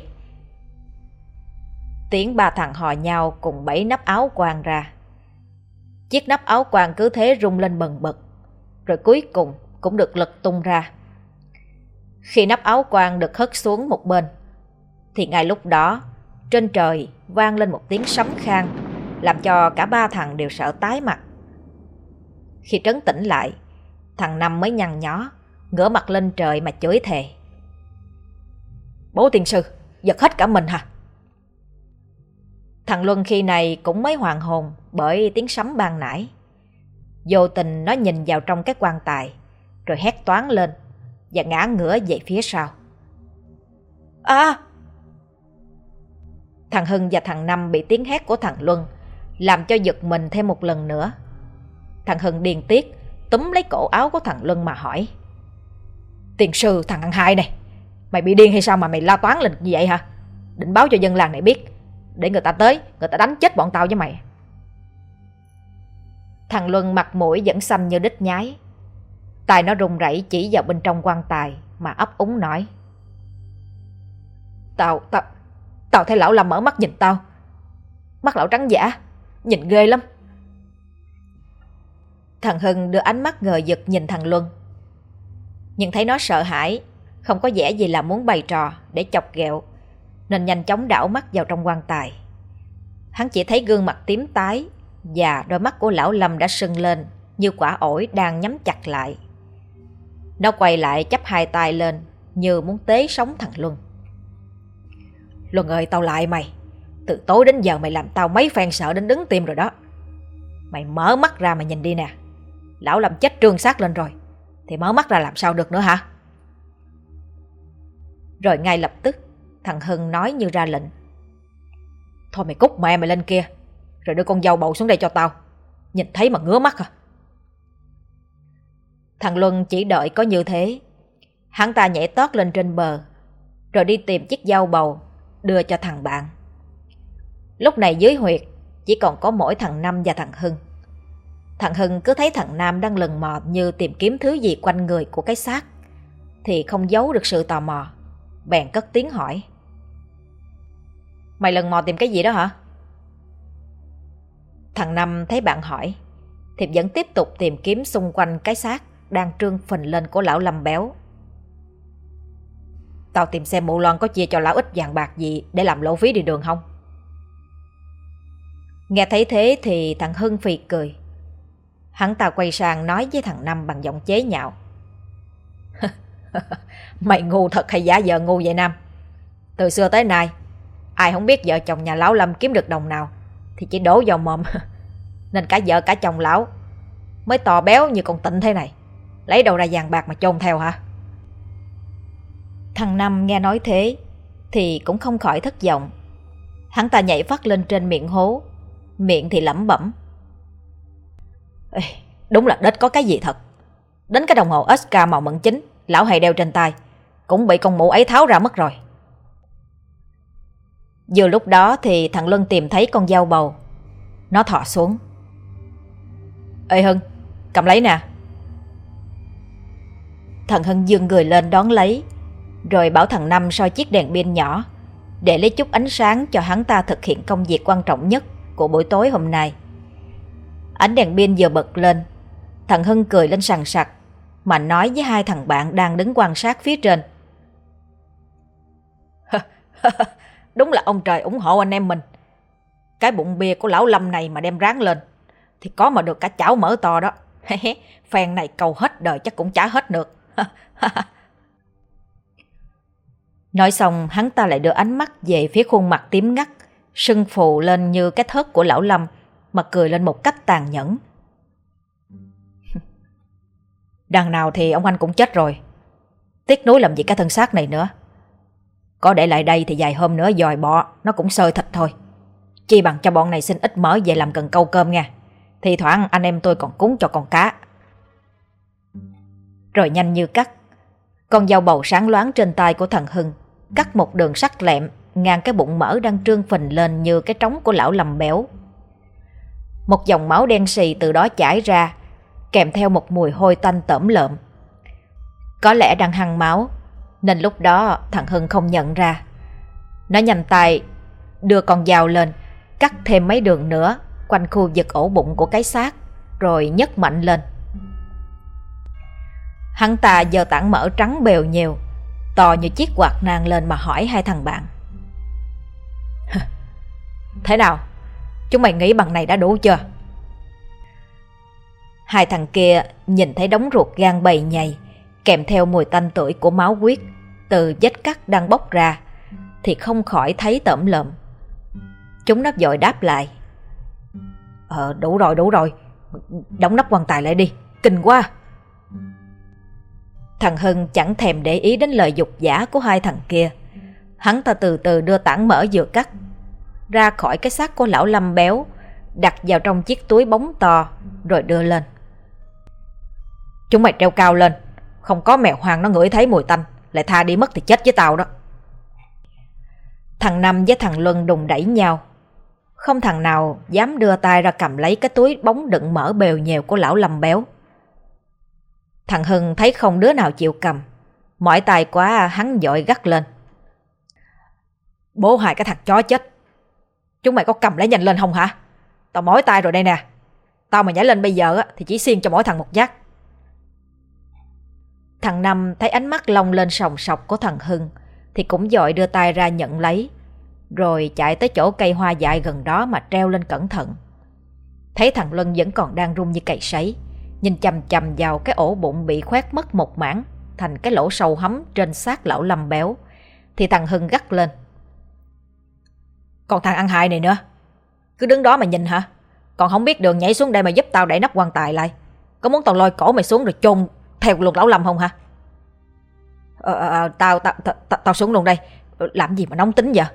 Tiếng ba thằng hò nhau cùng 7 nắp áo quan ra. Chiếc nắp áo quan cứ thế rung lên bần bật, rồi cuối cùng cũng được lật tung ra. Khi nắp áo quan được hất xuống một bên, thì ngay lúc đó trên trời vang lên một tiếng sấm khang, làm cho cả ba thằng đều sợ tái mặt. Khi trấn tĩnh lại, thằng Năm mới nhăn nhó, ngửa mặt lên trời mà chửi thề: "Bố tiên sư, giật hết cả mình hả?" Thằng Luân khi này cũng mới hoàn hồn bởi tiếng sấm ban nãy. Vô tình nó nhìn vào trong cái quan tài, rồi hét toáng lên và ngã ngửa về phía sau. "À!" Thằng Hưng và thằng Năm bị tiếng hét của thằng Luân làm cho giật mình thêm một lần nữa. Thằng Hưng điên tiết túm lấy cổ áo của thằng Luân mà hỏi: "Tiền sư, thằng ăn hại này, mày bị điên hay sao mà mày la toáng lên như vậy hả? Định báo cho dân làng này biết, để người ta tới, người ta đánh chết bọn tao với mày." Thằng Luân mặt mũi vẫn xanh như đít nhái. Tay nó run rẩy chỉ vào bên trong quan tài mà ấp úng nói: Tao thấy lão Lâm mở mắt nhìn tao. Mắt lão trắng dã, nhìn ghê lắm." Thằng Hưng đưa ánh mắt ngờ vực nhìn thằng Luân, nhưng thấy nó sợ hãi, không có vẻ gì là muốn bày trò để chọc ghẹo, nên nhanh chóng đảo mắt vào trong quan tài. Hắn chỉ thấy gương mặt tím tái và đôi mắt của lão Lâm đã sưng lên như quả ổi đang nhắm chặt lại. Nó quay lại chắp hai tay lên như muốn tế sống thằng Luân. "Luân ơi, tao lại mày. Từ tối đến giờ mày làm tao mấy phen sợ đến đứng tim rồi đó. Mày mở mắt ra mà nhìn đi nè. Lão Lâm chết trương xác lên rồi, thì mở mắt ra làm sao được nữa hả?" Rồi ngay lập tức thằng Hưng nói như ra lệnh: "Thôi mày cút mẹ mày lên kia, rồi đưa con dâu bầu xuống đây cho tao. Nhìn thấy mà ngứa mắt à?" Thằng Luân chỉ đợi có như thế, hắn ta nhảy tót lên trên bờ, rồi đi tìm chiếc dao bầu đưa cho thằng bạn. Lúc này dưới huyệt chỉ còn có mỗi thằng Năm và thằng Hưng. Thằng Hưng cứ thấy thằng Nam đang lần mò như tìm kiếm thứ gì quanh người của cái xác, thì không giấu được sự tò mò, bèn cất tiếng hỏi: "Mày lần mò tìm cái gì đó hả?" Thằng Năm thấy bạn hỏi thì vẫn tiếp tục tìm kiếm xung quanh cái xác đang trương phình lên của lão Lâm béo. "Tao tìm xem mụ Loan có chia cho lão ít vàng bạc gì để làm lộ phí đi đường không?" Nghe thấy thế thì thằng Hưng phì cười. Hắn ta quay sang nói với thằng Năm bằng giọng chế nhạo: "Mày ngu thật hay giả vờ ngu vậy Nam? Từ xưa tới nay, ai không biết vợ chồng nhà lão Lâm kiếm được đồng nào thì chỉ đổ vào mồm. Nên cả vợ cả chồng lão mới to béo như con Tịnh thế này. Lấy đâu ra vàng bạc mà chôn theo hả?" Thằng Năm nghe nói thế thì cũng không khỏi thất vọng. Hắn ta nhảy phát lên trên miệng hố, miệng thì lẩm bẩm: "Ê, đúng là đếch có cái gì thật. Đến cái đồng hồ SK màu mận chính lão hay đeo trên tay cũng bị con mụ ấy tháo ra mất rồi." Vừa lúc đó thì thằng Luân tìm thấy con dao bầu. Nó thò xuống: "Ê Hưng, cầm lấy nè." Thằng Hưng giương người lên đón lấy, rồi bảo thằng Năm soi chiếc đèn pin nhỏ để lấy chút ánh sáng cho hắn ta thực hiện công việc quan trọng nhất của buổi tối hôm nay. Ánh đèn pin vừa bật lên, thằng Hưng cười lên sằng sặc mà nói với hai thằng bạn đang đứng quan sát phía trên: "Đúng là ông trời ủng hộ anh em mình. Cái bụng bia của lão Lâm này mà đem ráng lên thì có mà được cả chảo mỡ to đó. Phen này cầu hết đời chắc cũng chả hết được." Nói xong hắn ta lại đưa ánh mắt về phía khuôn mặt tím ngắt, sưng phù lên như cái thớt của lão Lâm mà cười lên một cách tàn nhẫn: "Đằng nào thì ông anh cũng chết rồi, tiếc nuối làm gì cái thân xác này nữa. Có để lại đây thì vài hôm nữa dòi bọ nó cũng sơi thịt thôi. Chi bằng cho bọn này xin ít mỡ về làm cần câu cơm nha. Thì thoảng anh em tôi còn cúng cho con cá." Rồi nhanh như cắt, con dao bầu sáng loáng trên tay của thằng Hưng cắt một đường sắc lẹm ngang cái bụng mỡ đang trương phình lên như cái trống của lão Lâm béo. Một dòng máu đen xì từ đó chảy ra, kèm theo một mùi hôi tanh tởm lợm. Có lẽ đang hăng máu, nên lúc đó thằng Hưng không nhận ra. Nó nhanh tay đưa con dao lên, cắt thêm mấy đường nữa quanh khu vực ổ bụng của cái xác, rồi nhấc mạnh lên. Hắn ta giơ tảng mỡ trắng bèo nhiều, to như chiếc quạt nang lên mà hỏi hai thằng bạn: Thế nào? Chúng mày nghĩ bằng này đã đủ chưa? Hai thằng kia nhìn thấy đống ruột gan bầy nhầy kèm theo mùi tanh tưởi của máu huyết từ vết cắt đang bốc ra thì không khỏi thấy tởm lợm. Chúng nó vội đáp lại: Đủ rồi, đóng nắp quan tài lại đi, kinh quá. Thằng Hưng chẳng thèm để ý đến lời dục giả của hai thằng kia. Hắn ta từ từ đưa tảng mỡ vừa cắt ra khỏi cái xác của lão Lâm béo, đặt vào trong chiếc túi bóng to rồi đưa lên. Chúng mày treo cao lên, không có mèo hoang nó ngửi thấy mùi tanh lại tha đi mất thì chết với tao đó. Thằng Năm với thằng Luân đùng đẩy nhau, không thằng nào dám đưa tay ra cầm lấy cái túi bóng đựng mỡ bèo nhèo của lão Lâm béo. Thằng Hưng thấy không đứa nào chịu cầm, mỏi tay quá hắn vội gắt lên: Bố hai cái thằng chó chết, chúng mày có cầm lấy nhanh lên không hả? Tao mỏi tay rồi đây nè, tao mà nhảy lên bây giờ thì chỉ xiên cho mỗi thằng một nhát. Thằng Năm thấy ánh mắt long lên sòng sọc của thằng Hưng thì cũng vội đưa tay ra nhận lấy, rồi chạy tới chỗ cây hoa dại gần đó mà treo lên cẩn thận. Thấy thằng Luân vẫn còn đang run như cày sấy, nhìn chằm chằm vào cái ổ bụng bị khoét mất một mảng thành cái lỗ sâu hắm trên xác lão Lâm béo, thì thằng Hưng gắt lên: Còn thằng ăn hại này nữa, cứ đứng đó mà nhìn hả? Còn không biết đường nhảy xuống đây mà giúp tao đẩy nắp quan tài lại. Có muốn tao lôi cổ mày xuống rồi chôn theo luôn lão Lâm không hả? Tao xuống luôn đây. Làm gì mà nóng tính vậy?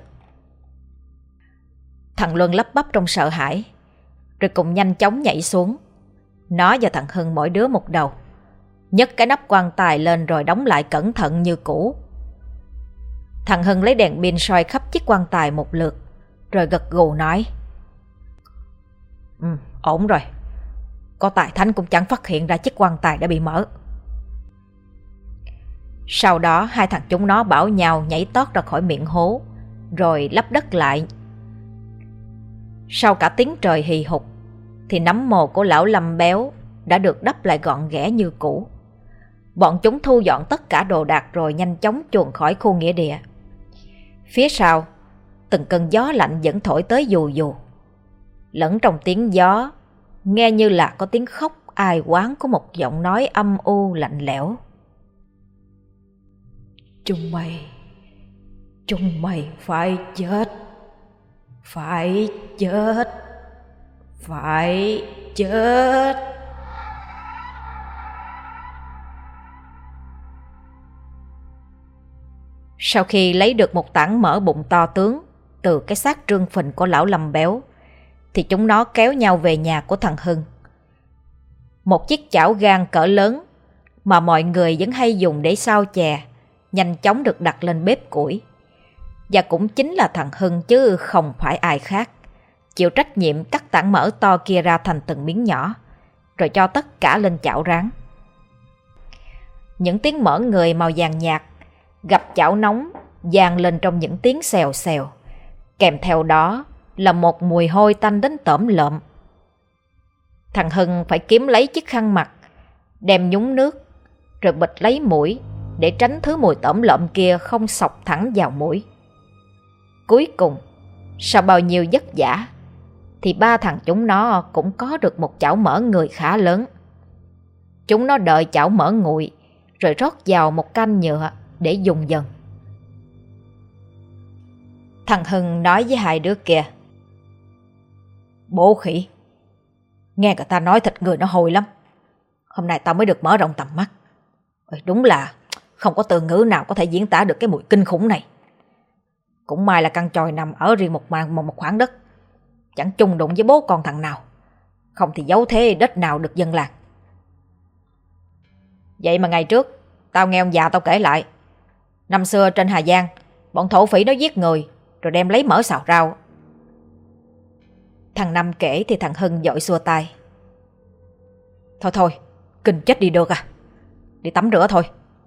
Thằng Luân lắp bắp trong sợ hãi, rồi cùng nhanh chóng nhảy xuống. Nó và thằng Hưng mỗi đứa một đầu, nhấc cái nắp quan tài lên rồi đóng lại cẩn thận như cũ. Thằng Hưng lấy đèn pin soi khắp chiếc quan tài một lượt, rồi gật gù nói: Ổn rồi, có tài thánh cũng chẳng phát hiện ra chiếc quan tài đã bị mở. Sau đó hai thằng chúng nó bảo nhau nhảy tót ra khỏi miệng hố, rồi lấp đất lại. Sau cả tiếng trời hì hục thì nấm mồ của lão Lâm béo đã được đắp lại gọn ghẽ như cũ. Bọn chúng thu dọn tất cả đồ đạc rồi nhanh chóng chuồn khỏi khu nghĩa địa. Phía sau, từng cơn gió lạnh vẫn thổi tới dù dù. Lẫn trong tiếng gió, nghe như là có tiếng khóc ai oán của một giọng nói âm u lạnh lẽo: Chúng mày phải chết, phải chết, phải chết. Sau khi lấy được một tảng mỡ bụng to tướng từ cái xác trương phình của lão Lâm béo, thì chúng nó kéo nhau về nhà của thằng Hưng. Một chiếc chảo gang cỡ lớn mà mọi người vẫn hay dùng để xào chè nhanh chóng được đặt lên bếp củi. Và cũng chính là thằng Hưng chứ không phải ai khác chịu trách nhiệm cắt tảng mỡ to kia ra thành từng miếng nhỏ, rồi cho tất cả lên chảo rán. Những tiếng mỡ người màu vàng nhạt gặp chảo nóng vang lên trong những tiếng xèo xèo, kèm theo đó là một mùi hôi tanh đến tởm lợm. Thằng Hưng phải kiếm lấy chiếc khăn mặt, đem nhúng nước, rồi bịt lấy mũi để tránh thứ mùi tởm lợm kia không xộc thẳng vào mũi. Cuối cùng, sau bao nhiêu vất vả, thì ba thằng chúng nó cũng có được một chảo mỡ người khá lớn. Chúng nó đợi chảo mỡ nguội, rồi rót vào một can nhựa để dùng dần. Thằng Hưng nói với hai đứa kia: Bố khỉ, nghe người ta nói thịt người nó hôi lắm. Hôm nay tao mới được mở rộng tầm mắt. Đúng là không có từ ngữ nào có thể diễn tả được cái mùi kinh khủng này. Cũng may là căn chòi nằm ở riêng một khoảng đất, chẳng chung đụng với bố con thằng nào. Không thì giấu thế đất nào được dân làng. Vậy mà ngày trước tao nghe ông già tao kể lại, năm xưa trên Hà Giang, bọn thổ phỉ nó giết người rồi đem lấy mỡ xào rau. Thằng Năm kể thì thằng Hưng vội xua tay: Thôi, kinh chết đi được à. Đi tắm rửa thôi.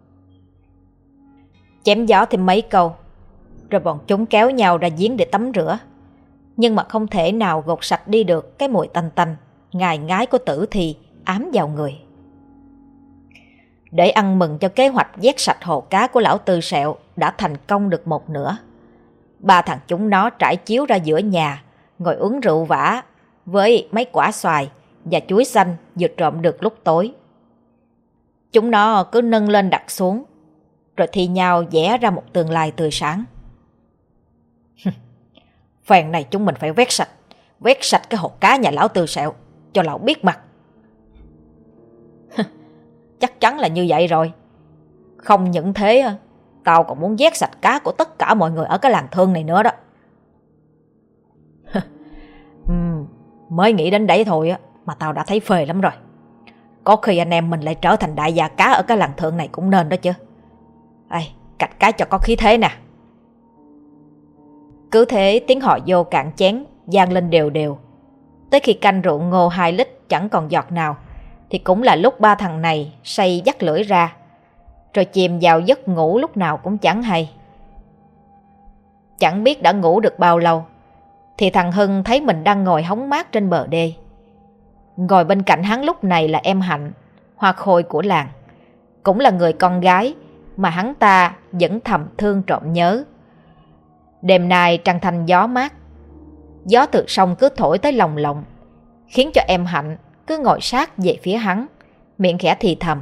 Chém gió thêm mấy câu, rồi bọn chúng kéo nhau ra giếng để tắm rửa. Nhưng mà không thể nào gột sạch đi được cái mùi tanh tanh, ngài ngái của tử thi ám vào người. để ăn mừng cho kế hoạch vét sạch hồ cá của lão Tư Sẹo đã thành công được một nửa. Ba thằng chúng nó trải chiếu ra giữa nhà, ngồi uống rượu vã với mấy quả xoài và chuối xanh vừa trộm được lúc tối. Chúng nó cứ nâng lên đặt xuống, rồi thi nhau vẽ ra một tương lai tươi sáng. Phen này chúng mình phải vét sạch cái hồ cá nhà lão Tư Sẹo cho lão biết mặt. Chắc chắn là như vậy rồi. Không những thế, tao còn muốn vét sạch cá của tất cả mọi người ở cái làng Thương này nữa đó. Mới nghĩ đến đấy thôi mà tao đã thấy phê lắm rồi. Có khi anh em mình lại trở thành đại gia cá ở cái làng Thượng này cũng nên đó chứ. Cạch cái cho có khí thế nè. Cứ thế tiếng họ vô cạn chén vang lên đều đều. Tới khi canh rượu ngô 2 lít chẳng còn giọt nào, thì cũng là lúc ba thằng này say dắt lưỡi ra, rồi chìm vào giấc ngủ lúc nào cũng chẳng hay. Chẳng biết đã ngủ được bao lâu, thì thằng Hưng thấy mình đang ngồi hóng mát trên bờ đê. Ngồi bên cạnh hắn lúc này là em Hạnh, hoa khôi của làng, cũng là người con gái mà hắn ta vẫn thầm thương trộm nhớ. Đêm nay trăng thanh gió mát, gió từ sông cứ thổi tới lồng lộng, khiến cho em Hạnh cứ ngồi sát về phía hắn, miệng khẽ thì thầm: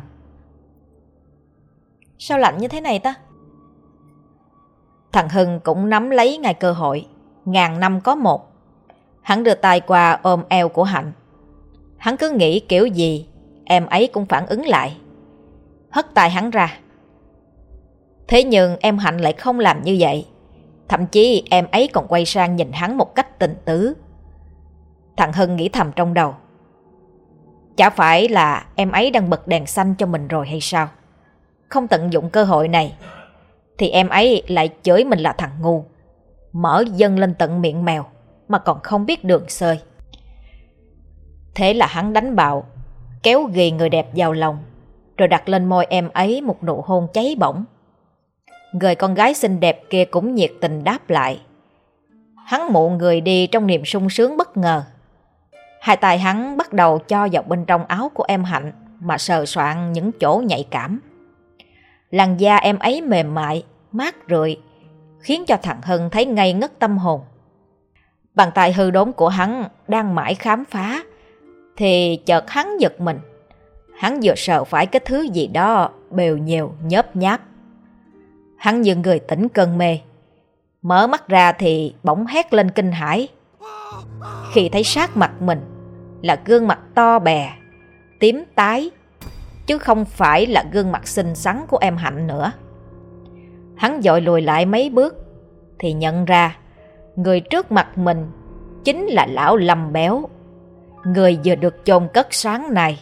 Sao lạnh như thế này ta? Thằng Hưng cũng nắm lấy ngay cơ hội, ngàn năm có một. Hắn đưa tay qua ôm eo của Hạnh. Hắn cứ nghĩ kiểu gì em ấy cũng phản ứng lại, hất tay hắn ra. Thế nhưng em Hạnh lại không làm như vậy. Thậm chí em ấy còn quay sang nhìn hắn một cách tình tứ. Thằng Hưng nghĩ thầm trong đầu: chả phải là em ấy đang bật đèn xanh cho mình rồi hay sao? Không tận dụng cơ hội này thì em ấy lại chửi mình là thằng ngu, mở dâng lên tận miệng mèo mà còn không biết đường xơi. Thế là hắn đánh bạo, kéo ghì người đẹp vào lòng, rồi đặt lên môi em ấy một nụ hôn cháy bỏng. Người con gái xinh đẹp kia cũng nhiệt tình đáp lại. Hắn mụ người đi trong niềm sung sướng bất ngờ. Hai tay hắn bắt đầu cho vào bên trong áo của em Hạnh mà sờ soạn những chỗ nhạy cảm. Làn da em ấy mềm mại, mát rượi, khiến cho thằng Hưng thấy ngây ngất tâm hồn. Bàn tay hư đốn của hắn đang mãi khám phá, thì chợt hắn giật mình. Hắn vừa sờ phải cái thứ gì đó bèo nhèo nhớp nháp. Hắn như người tỉnh cơn mê, mở mắt ra thì bỗng hét lên kinh hãi khi thấy sát mặt mình là gương mặt to bè, tím tái, chứ không phải là gương mặt xinh xắn của em Hạnh nữa. Hắn vội lùi lại mấy bước thì nhận ra người trước mặt mình chính là lão Lâm béo, người vừa được chôn cất sáng nay.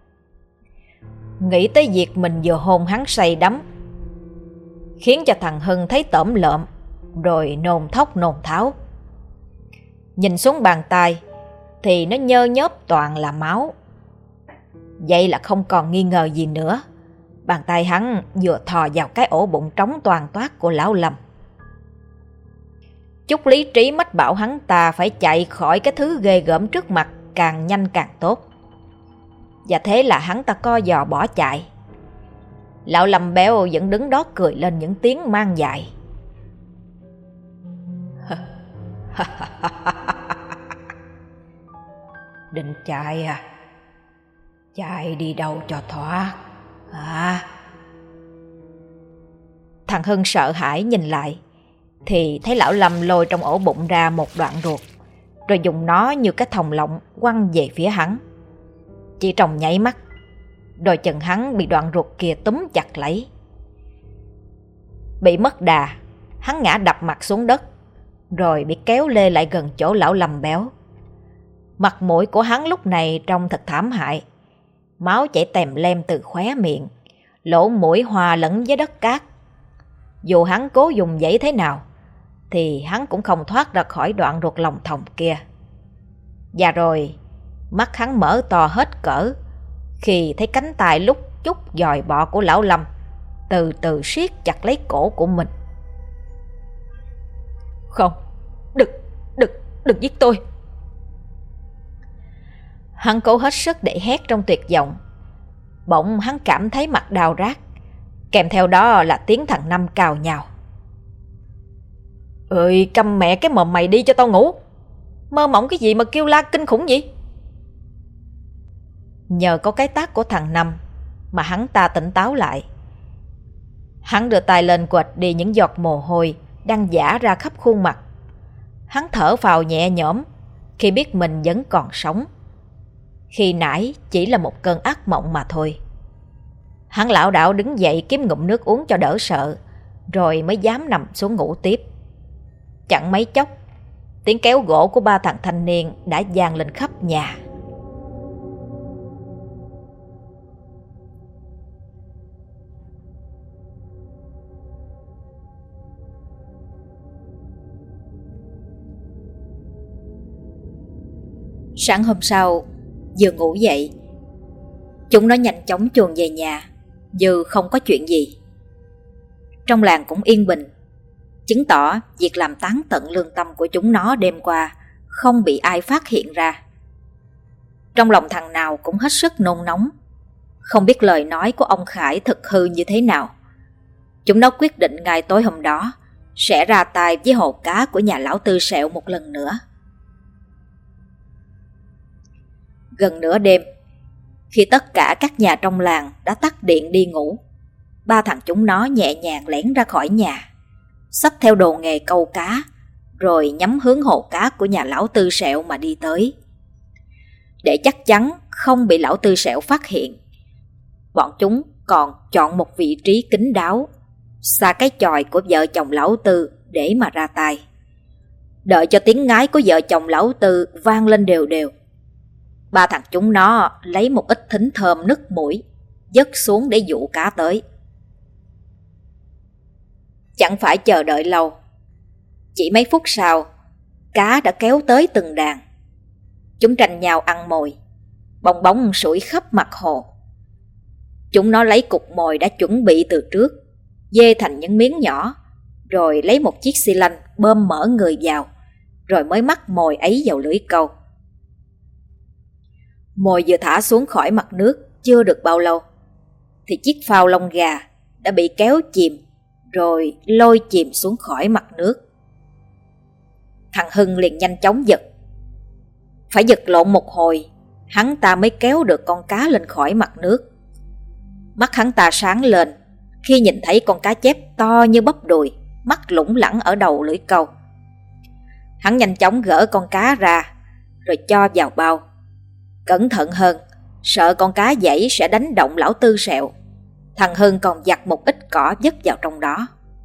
Nghĩ tới việc mình vừa hôn hắn say đắm, khiến cho thằng Hưng thấy tởm lợm, rồi nôn thốc nôn tháo. Nhìn xuống bàn tay thì nó nhơ nhớp toàn là máu. Vậy là không còn nghi ngờ gì nữa. Bàn tay hắn vừa thò vào cái ổ bụng trống toàn toát của lão Lâm. Chút lý trí mách bảo hắn ta phải chạy khỏi cái thứ ghê gớm trước mặt càng nhanh càng tốt. Và thế là hắn ta co giò bỏ chạy. Lão Lâm béo vẫn đứng đó cười lên những tiếng mang dại. Định chạy à? Chạy đi đâu cho thoát hả? Thằng Hưng sợ hãi nhìn lại thì thấy lão Lâm lôi trong ổ bụng ra một đoạn ruột, rồi dùng nó như cái thòng lọng quăng về phía hắn. Chỉ trong nháy mắt, đôi chân hắn bị đoạn ruột kia túm chặt lấy. Bị mất đà, hắn ngã đập mặt xuống đất, rồi bị kéo lê lại gần chỗ lão Lâm béo. Mặt mũi của hắn lúc này trông thật thảm hại. Máu chảy tèm lem từ khóe miệng, lỗ mũi hòa lẫn với đất cát. Dù hắn cố dùng dãy thế nào thì hắn cũng không thoát ra khỏi đoạn ruột lòng thòng kia. Và rồi mắt hắn mở to hết cỡ khi thấy cánh tay lúc chút dòi bọ của lão Lâm từ từ siết chặt lấy cổ của mình. Không, đừng giết tôi. Hắn cố hết sức để hét trong tuyệt vọng. Bỗng hắn cảm thấy mặt đau rát, kèm theo đó là tiếng thằng Năm cào nhào. Ơi, câm mẹ cái mồm mày đi cho tao ngủ. Mơ mộng cái gì mà kêu la kinh khủng vậy? Nhờ có cái tát của thằng Năm mà hắn ta tỉnh táo lại. Hắn đưa tay lên quệt đi những giọt mồ hôi đang vã ra khắp khuôn mặt. Hắn thở phào nhẹ nhõm khi biết mình vẫn còn sống. Khi nãy chỉ là một cơn ác mộng mà thôi. Hắn lảo đảo đứng dậy kiếm ngụm nước uống cho đỡ sợ, rồi mới dám nằm xuống ngủ tiếp. Chẳng mấy chốc, tiếng kéo gỗ của ba thằng thanh niên đã vang lên khắp nhà. Sáng hôm sau, vừa ngủ dậy, chúng nó nhanh chóng chuồn về nhà như không có chuyện gì. Trong làng cũng yên bình, chứng tỏ việc làm tán tận lương tâm của chúng nó đêm qua không bị ai phát hiện ra. Trong lòng thằng nào cũng hết sức nôn nóng, không biết lời nói của ông Khải thực hư như thế nào. Chúng nó quyết định ngày tối hôm đó sẽ ra tay với hồ cá của nhà lão Tư Sẹo một lần nữa. Gần nửa đêm, khi tất cả các nhà trong làng đã tắt điện đi ngủ, ba thằng chúng nó nhẹ nhàng lẻn ra khỏi nhà, xách theo đồ nghề câu cá, rồi nhắm hướng hồ cá của nhà lão Tư Sẹo mà đi tới. Để chắc chắn không bị lão Tư Sẹo phát hiện, bọn chúng còn chọn một vị trí kín đáo, xa cái chòi của vợ chồng lão Tư để mà ra tay. Đợi cho tiếng ngái của vợ chồng lão Tư vang lên đều đều, ba thằng chúng nó lấy một ít thính thơm nức mũi, dứt xuống để dụ cá tới. Chẳng phải chờ đợi lâu, chỉ mấy phút sau, cá đã kéo tới từng đàn. Chúng tranh nhau ăn mồi, bong bóng sủi khắp mặt hồ. Chúng nó lấy cục mồi đã chuẩn bị từ trước, dê thành những miếng nhỏ, rồi lấy một chiếc xi lanh bơm mỡ người vào, rồi mới mắc mồi ấy vào lưỡi câu. Mồi vừa thả xuống khỏi mặt nước chưa được bao lâu, thì chiếc phao lông gà đã bị kéo chìm, rồi lôi chìm xuống khỏi mặt nước. Thằng Hưng liền nhanh chóng giật. Phải giật lộn một hồi, hắn ta mới kéo được con cá lên khỏi mặt nước. Mắt hắn ta sáng lên khi nhìn thấy con cá chép to như bắp đùi, mắc lủng lẳng ở đầu lưỡi câu. Hắn nhanh chóng gỡ con cá ra, rồi cho vào bao. Cẩn thận hơn, sợ con cá dãy sẽ đánh động lão Tư Sẹo, thằng Hưng còn giặt một ít cỏ vứt vào trong đó.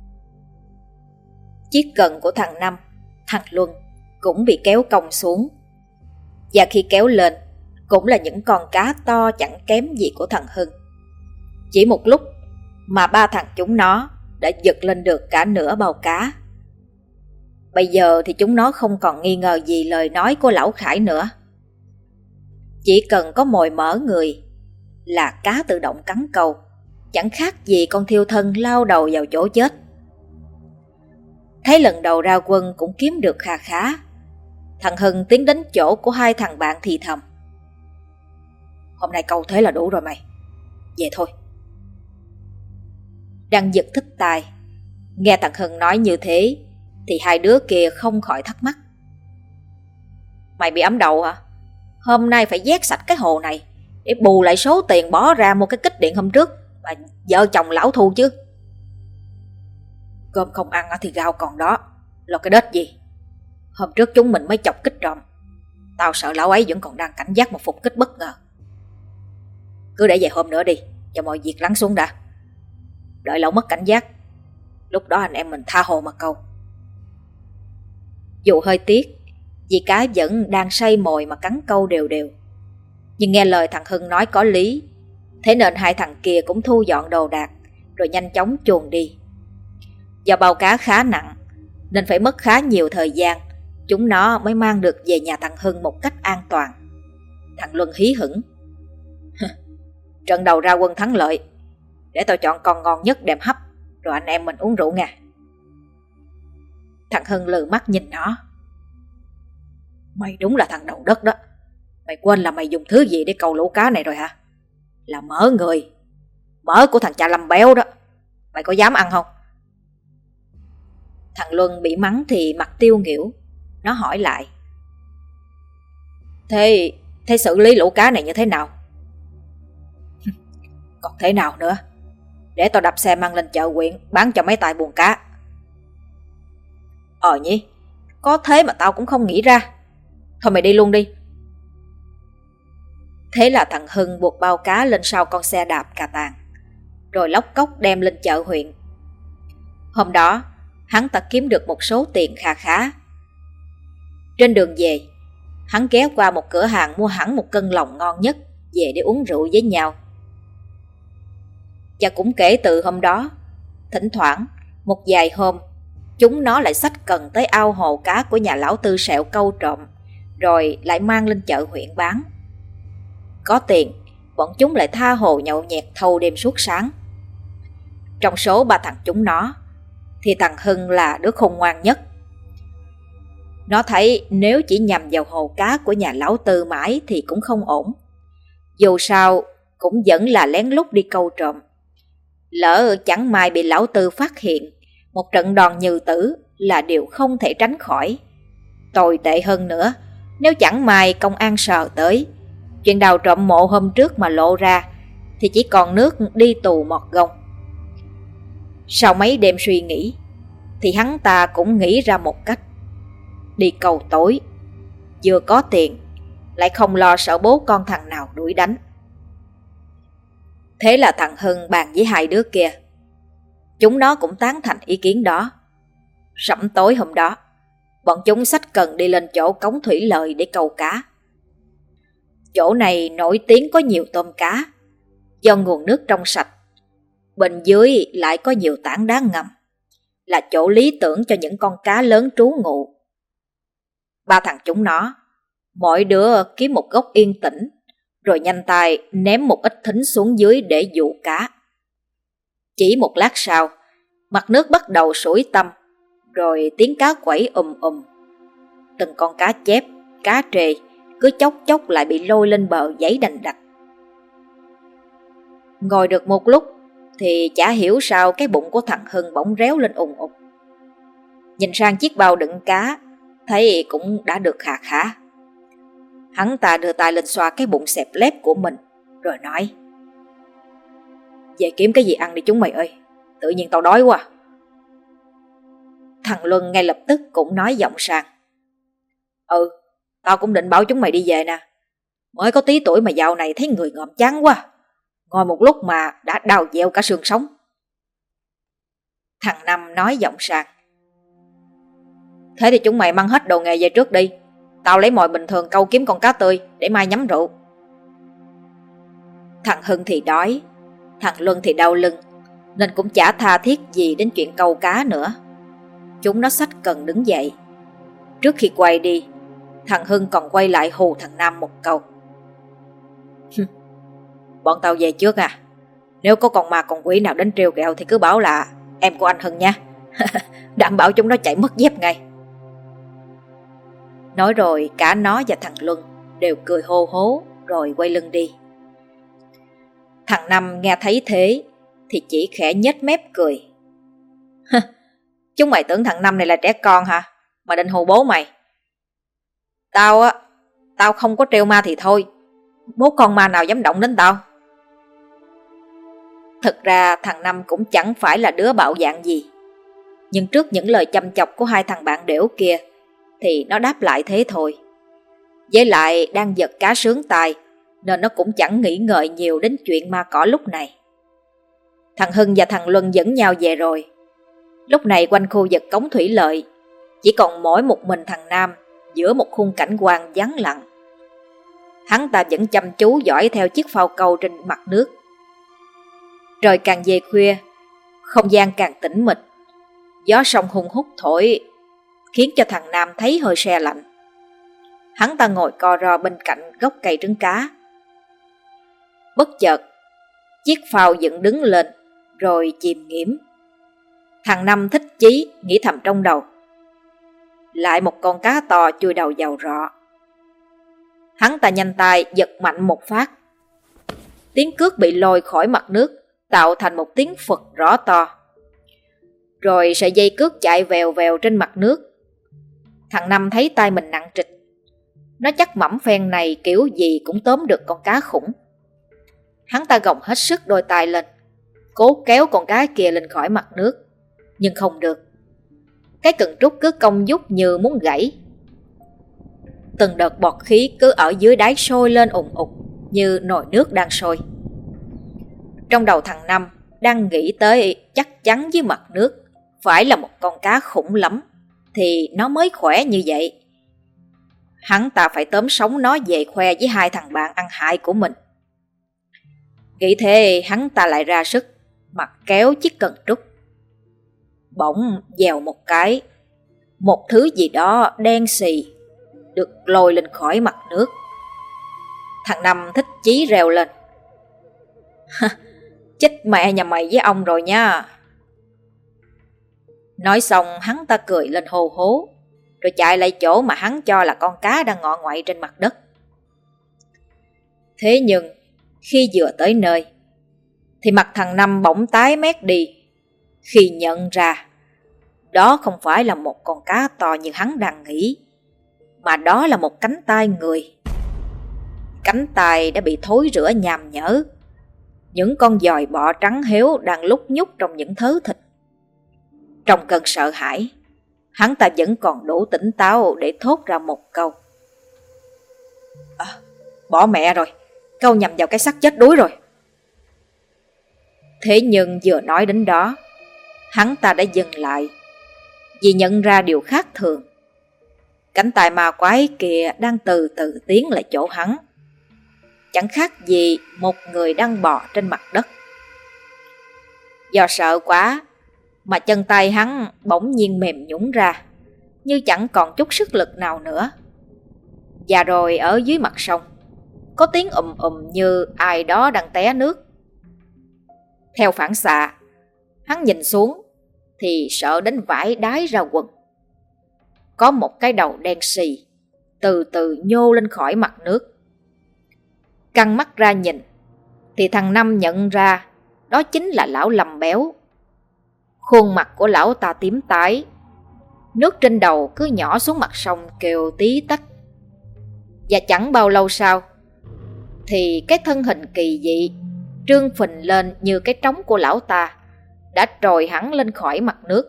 Chiếc cần của thằng Năm, thằng Luân cũng bị kéo cong xuống. Và khi kéo lên, cũng là những con cá to chẳng kém gì của thằng Hưng. Chỉ một lúc mà ba thằng chúng nó đã giật lên được cả nửa bao cá. Bây giờ thì chúng nó không còn nghi ngờ gì lời nói của lão Khải nữa. Chỉ cần có mồi mỡ người là cá tự động cắn câu, chẳng khác gì con thiêu thân lao đầu vào chỗ chết. Thấy lần đầu ra quân cũng kiếm được kha khá, thằng Hưng tiến đến chỗ của hai thằng bạn thì thầm: "Hôm nay câu thế là đủ rồi mày, về thôi." Đang giật thích tai, nghe thằng Hưng nói như thế thì hai đứa kia không khỏi thắc mắc: "Mày bị ấm đầu hả? Hôm nay phải vét sạch cái hồ này để bù lại số tiền bỏ ra mua cái kích điện hôm trước mà vợ chồng lão thu chứ." "Cơm không ăn thì gạo còn đó, lo cái đết gì. Hôm trước chúng mình mới chọc kích trộm, tao sợ lão ấy vẫn còn đang cảnh giác một phục kích bất ngờ. Cứ để vài hôm nữa đi, cho mọi việc lắng xuống đã. Đợi lão mất cảnh giác, lúc đó anh em mình tha hồ mà câu." Dù hơi tiếc, vì cá vẫn đang say mồi mà cắn câu đều đều, nhưng nghe lời thằng Hưng nói có lý, thế nên hai thằng kia cũng thu dọn đồ đạc rồi nhanh chóng chuồn đi. Do bao cá khá nặng nên phải mất khá nhiều thời gian, chúng nó mới mang được về nhà thằng Hưng một cách an toàn. Thằng Luân hí hửng: "Trận đầu ra quân thắng lợi, để tao chọn con ngon nhất đem hấp, rồi anh em mình uống rượu nha." Thằng Hưng lừ mắt nhìn nó: "Mày đúng là thằng đầu đất đó. Mày quên là mày dùng thứ gì để câu lũ cá này rồi hả? là mỡ người, mỡ của thằng cha Lâm béo đó. Mày có dám ăn không? Thằng Luân bị mắng thì mặt tiêu nghỉu. Nó hỏi lại: Thế xử lý lũ cá này như thế nào? Còn thế nào nữa? Để tao đập xe mang lên chợ huyện bán cho mấy tài buôn cá. Nhỉ, có thế mà tao cũng không nghĩ ra. Thôi mày đi luôn đi. Thế là thằng Hưng buộc bao cá lên sau con xe đạp cà tàng, rồi lóc cóc đem lên chợ huyện. Hôm đó hắn ta kiếm được một số tiền kha khá. Trên đường về, hắn ghé qua một cửa hàng mua hẳn một cân lòng ngon nhất về để uống rượu với nhau. Và cũng kể từ hôm đó, thỉnh thoảng một vài hôm, chúng nó lại xách cần tới ao hồ cá của nhà lão Tư Sẹo câu trộm, rồi lại mang lên chợ huyện bán. Có tiền, bọn chúng lại tha hồ nhậu nhẹt thâu đêm suốt sáng. Trong số ba thằng chúng nó, thì thằng Hưng là đứa khôn ngoan nhất. Nó thấy nếu chỉ nhằm vào hồ cá của nhà lão Tư mãi thì cũng không ổn. Dù sao cũng vẫn là lén lút đi câu trộm. Lỡ chẳng may bị lão Tư phát hiện, một trận đòn như tử là điều không thể tránh khỏi. Tồi tệ hơn nữa, nếu chẳng may công an sờ tới, chuyện đào trộm mộ hôm trước mà lộ ra thì chỉ còn nước đi tù mọt gông. Sau mấy đêm suy nghĩ thì hắn ta cũng nghĩ ra một cách: đi cầu tối, vừa có tiền, lại không lo sợ bố con thằng nào đuổi đánh. Thế là thằng Hưng bàn với hai đứa kia. Chúng nó cũng tán thành ý kiến đó. Sẩm tối hôm đó, bọn chúng xách cần đi lên chỗ cống thủy lợi để câu cá. Chỗ này nổi tiếng có nhiều tôm cá, do nguồn nước trong sạch. Bên dưới lại có nhiều tảng đá ngầm, là chỗ lý tưởng cho những con cá lớn trú ngụ. Ba thằng chúng nó, mỗi đứa kiếm một góc yên tĩnh, rồi nhanh tay ném một ít thính xuống dưới để dụ cá. Chỉ một lát sau, mặt nước bắt đầu sủi tăm, rồi tiếng cá quẩy Từng con cá chép, cá trê cứ chốc chốc lại bị lôi lên bờ giấy đành đạch. Ngồi được một lúc thì chả hiểu sao cái bụng của thằng Hưng bỗng réo lên ùng ục. Nhìn sang chiếc bao đựng cá, thấy cũng đã được khà khá. Hắn ta đưa tay lên xoa cái bụng xẹp lép của mình, rồi nói: về kiếm cái gì ăn đi chúng mày ơi, tự nhiên tao đói quá. Thằng Luân ngay lập tức cũng nói giọng sang: tao cũng định bảo chúng mày đi về nè. Mới có tí tuổi mà dạo này thấy người ngợm chán quá, ngồi một lúc mà đã đau dẹo cả xương sống. Thằng Năm nói giọng sang: thế thì chúng mày mang hết đồ nghề về trước đi, tao lấy mồi bình thường câu kiếm con cá tươi để mai nhắm rượu. Thằng Hưng thì đói, thằng Luân thì đau lưng, nên cũng chả tha thiết gì đến chuyện câu cá nữa. Chúng nó xách cần đứng dậy. Trước khi quay đi, thằng Hưng còn quay lại hù thằng Nam một câu: bọn tao về trước à, nếu có con ma con quỷ nào đến trêu ghẹo thì cứ bảo là em của anh Hưng nha. Đảm bảo chúng nó chạy mất dép ngay. Nói rồi cả nó và thằng Luân đều cười hô hố rồi quay lưng đi. Thằng Năm nghe thấy thế thì chỉ khẽ nhếch mép cười: chúng mày tưởng thằng Năm này là trẻ con hả, mà định hù bố mày? Tao không có trêu ma thì thôi, bố con ma nào dám động đến tao. Thực ra thằng Năm cũng chẳng phải là đứa bạo dạn gì, nhưng trước những lời chăm chọc của hai thằng bạn đểu kia thì nó đáp lại thế thôi. Với lại đang giật cá sướng tai, nên nó cũng chẳng nghĩ ngợi nhiều đến chuyện ma cỏ lúc này. Thằng Hưng và thằng Luân dẫn nhau về rồi. Lúc này quanh khu vực cống thủy lợi chỉ còn mỗi một mình thằng Nam giữa một khung cảnh quang vắng lặng. Hắn ta vẫn chăm chú dõi theo chiếc phao câu trên mặt nước. Trời càng về khuya, không gian càng tĩnh mịch. Gió sông hung hút thổi khiến cho thằng Nam thấy hơi se lạnh. Hắn ta ngồi co ro bên cạnh gốc cây trứng cá. Bất chợt, chiếc phao dựng đứng lên rồi chìm nghiễm. Thằng Năm thích chí nghĩ thầm trong đầu: lại một con cá to chui đầu vào rọ. Hắn ta nhanh tay giật mạnh một phát. tiếng cước bị lôi khỏi mặt nước, tạo thành một tiếng phật rõ to. Rồi sợi dây cước chạy vèo vèo trên mặt nước. Thằng Năm thấy tay mình nặng trịch. Nó chắc mẩm phen này kiểu gì cũng tóm được con cá khủng. Hắn ta gồng hết sức đôi tay lên, cố kéo con cá kia lên khỏi mặt nước, nhưng không được. Cái cần trúc cứ cong vút như muốn gãy. Từng đợt bọt khí cứ ở dưới đáy sôi lên ùn ùn như nồi nước đang sôi. Trong đầu thằng Năm đang nghĩ tới chắc chắn dưới mặt nước phải là một con cá khủng lắm thì nó mới khỏe như vậy. Hắn ta phải tóm sống nó về khoe với hai thằng bạn ăn hại của mình. Nghĩ thế hắn ta lại ra sức mà kéo chiếc cần trúc. Bỗng dèo một cái, một thứ gì đó đen xì được lôi lên khỏi mặt nước. Thằng Năm thích chí reo lên. Chết mẹ nhà mày với ông rồi nha. Nói xong hắn ta cười lên hô hố, rồi chạy lại chỗ mà hắn cho là con cá đang ngọ ngoại trên mặt đất. Thế nhưng khi vừa tới nơi thì mặt thằng Năm bỗng tái mét đi khi nhận ra đó không phải là một con cá to như hắn đang nghĩ, mà đó là một cánh tay người. Cánh tay đã bị thối rữa nham nhở. Những con giòi bọ trắng héo đang lúc nhúc trong những thớ thịt. Trong cơn sợ hãi, hắn ta vẫn còn đủ tỉnh táo để thốt ra một câu. Bỏ mẹ rồi, câu nhầm vào cái xác chết đuối rồi. Thế nhưng vừa nói đến đó, hắn ta đã dừng lại vì nhận ra điều khác thường. Cánh tay ma quái kia đang từ từ tiến lại chỗ hắn, chẳng khác gì một người đang bò trên mặt đất. Do sợ quá mà chân tay hắn bỗng nhiên mềm nhũn ra, như chẳng còn chút sức lực nào nữa. Và rồi ở dưới mặt sông có tiếng như ai đó đang té nước. Theo phản xạ, hắn nhìn xuống thì sợ đến vãi đái ra quần. Có một cái đầu đen xì từ từ nhô lên khỏi mặt nước. Căng mắt ra nhìn thì thằng Năm nhận ra đó chính là lão Lâm béo. Khuôn mặt của lão ta tím tái, nước trên đầu cứ nhỏ xuống mặt sông kêu tí tách. Và chẳng bao lâu sau thì cái thân hình kỳ dị trương phình lên như cái trống của lão ta đã trồi hẳn lên khỏi mặt nước.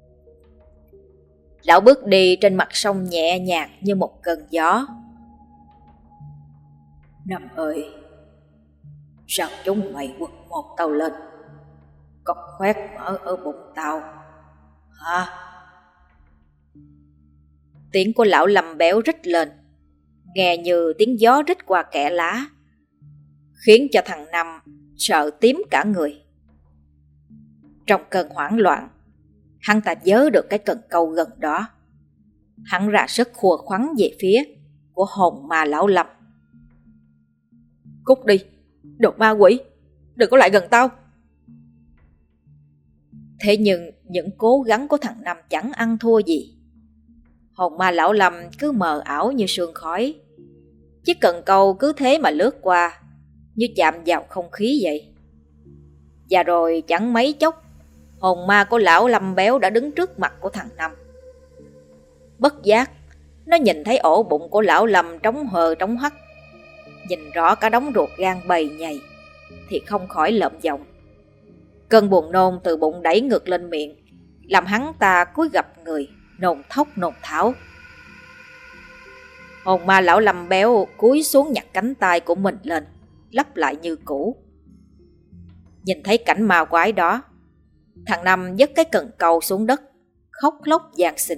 Lão bước đi trên mặt sông nhẹ nhàng như một cơn gió. Năm ơi, sao chúng mày quật một tao lên, cọc khoét mở ở bụng tao hả? Tiếng của lão Lâm béo rít lên, nghe như tiếng gió rít qua kẽ lá, khiến cho thằng Năm sợ tím cả người. Trong cơn hoảng loạn, hắn ta nhớ được cái cần câu gần đó. Hắn ra sức khua khoắn về phía của hồn ma lão Lâm. Cút đi, đồ ma quỷ, đừng có lại gần tao. Thế nhưng những cố gắng của thằng Năm chẳng ăn thua gì. Hồn ma lão Lâm cứ mờ ảo như sương khói. Chiếc cần câu cứ thế mà lướt qua, như chạm vào không khí vậy. Và rồi chẳng mấy chốc, hồn ma của lão Lâm béo đã đứng trước mặt của thằng Năm. Bất giác, nó nhìn thấy ổ bụng của lão Lâm trống hờ trống hắt, nhìn rõ cả đống ruột gan bầy nhầy, thì không khỏi lợm giọng. Cơn buồn nôn từ bụng đẩy ngược lên miệng, làm hắn ta cúi gập người, nôn thốc nôn tháo. Hồn ma lão Lâm béo cúi xuống nhặt cánh tay của mình lên, lắp lại như cũ. Nhìn thấy cảnh ma quái đó, thằng Năm vứt cái cần câu xuống đất, khóc lóc van xin.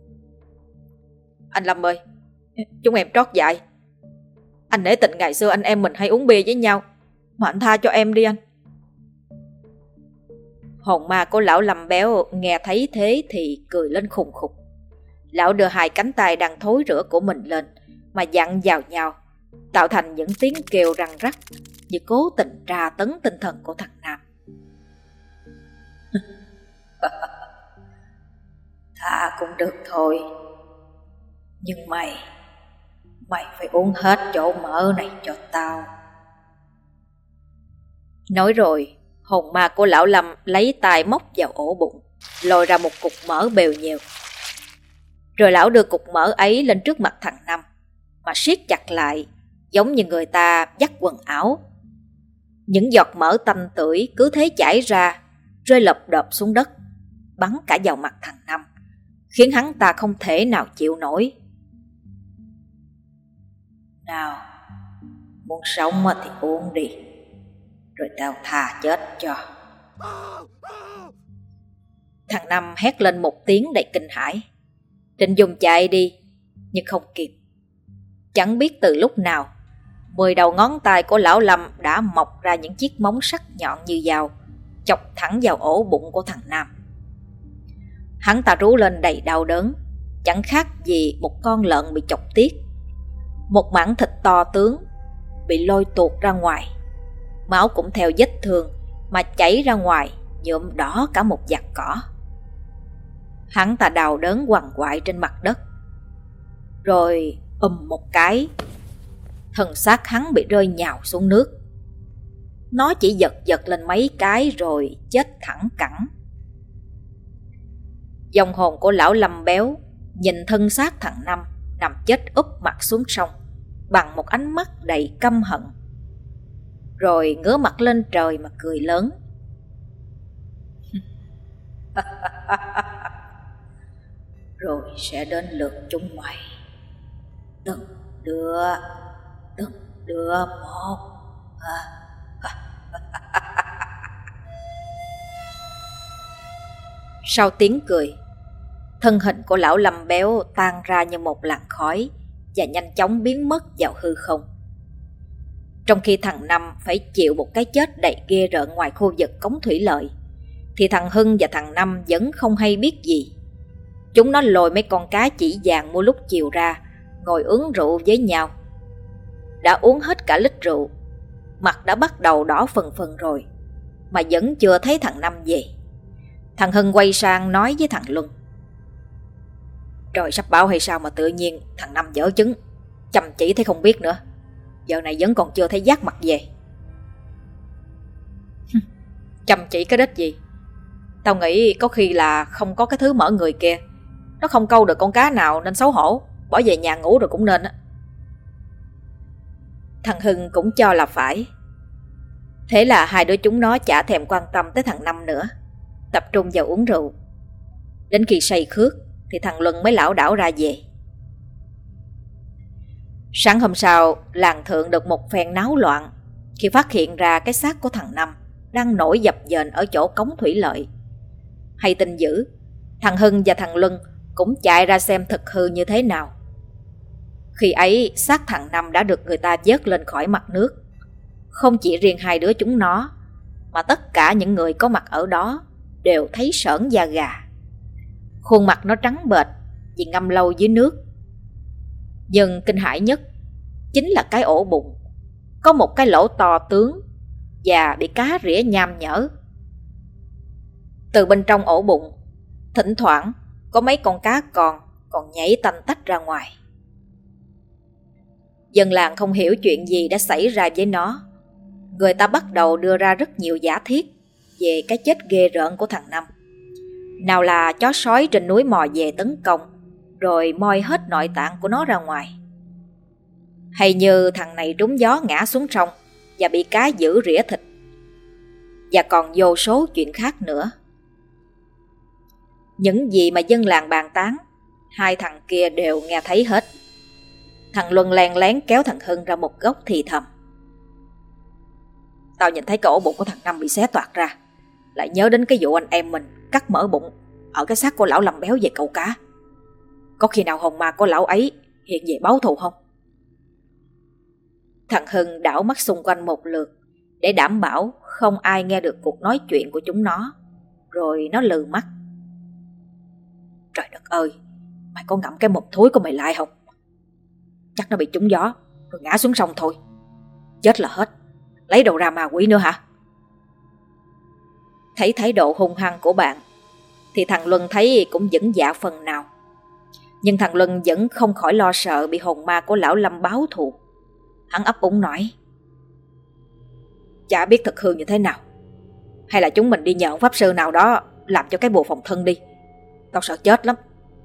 Anh Lâm ơi, chúng em trót dại. Anh nể tình ngày xưa anh em mình hay uống bia với nhau, mà anh tha cho em đi anh. Hồn ma của lão Lâm béo nghe thấy thế thì cười lên khùng khục. Lão đưa hai cánh tay đang thối rữa của mình lên mà dặn vào nhau, tạo thành những tiếng kêu răng rắc, như cố tình tra tấn tinh thần của thằng Nam. Tha cũng được thôi, nhưng mày phải uống hết chỗ mỡ này cho tao. Nói rồi, hồn ma của lão Lâm lấy tay móc vào ổ bụng, lôi ra một cục mỡ bèo nhèo. Rồi lão đưa cục mỡ ấy lên trước mặt thằng Năm, mà siết chặt lại, giống như người ta dắt quần áo. Những giọt mỡ tanh tưởi cứ thế chảy ra, rơi lộp độp xuống đất, bắn cả vào mặt thằng Năm, khiến hắn ta không thể nào chịu nổi. Nào, muốn sống thì uống đi, rồi tao tha chết cho. Thằng Năm hét lên một tiếng đầy kinh hãi, định dùng chạy đi, nhưng không kịp. Chẳng biết từ lúc nào, 10 đầu ngón tay của lão Lâm đã mọc ra những chiếc móng sắc nhọn như dao, chọc thẳng vào ổ bụng của thằng Nam. Hắn ta rú lên đầy đau đớn, chẳng khác gì một con lợn bị chọc tiết. Một mảng thịt to tướng bị lôi tuột ra ngoài, máu cũng theo vết thương mà chảy ra ngoài, nhuộm đỏ cả một vạt cỏ. Hắn ta đau đớn quằn quại trên mặt đất. Rồi một cái, thân xác hắn bị rơi nhào xuống nước. Nó chỉ giật giật lên mấy cái rồi chết thẳng cẳng. Dòng hồn của lão Lâm béo nhìn thân xác thằng Năm nằm chết úp mặt xuống sông bằng một ánh mắt đầy căm hận, rồi ngửa mặt lên trời mà cười lớn. Rồi sẽ đến lượt chúng mày, từng đứa một. Sau tiếng cười, thân hình của lão Lâm béo tan ra như một làn khói và nhanh chóng biến mất vào hư không. Trong khi thằng Năm phải chịu một cái chết đầy ghê rợn ngoài khu vực cống thủy lợi, thì thằng Hưng và thằng Năm vẫn không hay biết gì. Chúng nó lôi mấy con cá chỉ vàng mua lúc chiều ra, ngồi uống rượu với nhau. Đã uống hết cả lít rượu, mặt đã bắt đầu đỏ phần phần rồi, mà vẫn chưa thấy thằng Năm về. Thằng Hưng quay sang nói với thằng Luân: Trời sắp báo hay sao mà tự nhiên thằng Năm dở chứng, chăm chỉ thấy không biết nữa, giờ này vẫn còn chưa thấy giác mặt về. Chăm chỉ cái đít gì? Tao nghĩ có khi là không có cái thứ mở người kia, nó không câu được con cá nào nên xấu hổ, bỏ về nhà ngủ rồi cũng nên á. Thằng Hưng cũng cho là phải. Thế là hai đứa chúng nó chả thèm quan tâm tới thằng Năm nữa, tập trung vào uống rượu. Đến khi say khước thì thằng Luân mới lảo đảo ra về. Sáng hôm sau, làng thượng được một phen náo loạn khi phát hiện ra cái xác của thằng Năm đang nổi dập dềnh ở chỗ cống thủy lợi. Hay tin dữ, thằng Hưng và thằng Luân cũng chạy ra xem thực hư như thế nào. Khi ấy, xác thằng Năm đã được người ta vớt lên khỏi mặt nước. Không chỉ riêng hai đứa chúng nó, mà tất cả những người có mặt ở đó đều thấy sởn da gà. Khuôn mặt nó trắng bệch vì ngâm lâu dưới nước. Nhưng kinh hãi nhất chính là cái ổ bụng, có một cái lỗ to tướng và bị cá rỉa nham nhở. Từ bên trong ổ bụng, thỉnh thoảng có mấy con cá còn nhảy tanh tách ra ngoài. Dân làng không hiểu chuyện gì đã xảy ra với nó. Người ta bắt đầu đưa ra rất nhiều giả thiết về cái chết ghê rợn của thằng Năm. Nào là chó sói trên núi mò về tấn công, rồi moi hết nội tạng của nó ra ngoài. Hay như thằng này trúng gió ngã xuống sông và bị cá giữ rỉa thịt. Và còn vô số chuyện khác nữa. Những gì mà dân làng bàn tán, hai thằng kia đều nghe thấy hết. Thằng Luân len lén kéo thằng Hưng ra một góc thì thầm: Tao nhìn thấy cái ổ bụng của thằng Năm bị xé toạc ra, lại nhớ đến cái vụ anh em mình cắt mở bụng ở cái xác của lão Lâm béo về câu cá. Có khi nào hồn ma của lão ấy hiện về báo thù không? Thằng Hưng đảo mắt xung quanh một lượt để đảm bảo không ai nghe được cuộc nói chuyện của chúng nó. Rồi nó lừ mắt: Trời đất ơi, mày có ngậm cái mồm thối của mày lại không? Chắc nó bị trúng gió rồi ngã xuống sông thôi. Chết là hết, lấy đầu ra ma quỷ nữa hả? Thấy thái độ hung hăng của bạn thì thằng Luân thấy cũng vững dạ phần nào. Nhưng thằng Luân vẫn không khỏi lo sợ bị hồn ma của lão Lâm báo thù. Hắn ấp úng nói: chả biết thực hư như thế nào. Hay là chúng mình đi nhờ pháp sư nào đó làm cho cái bùa phòng thân đi. Tao sợ chết lắm.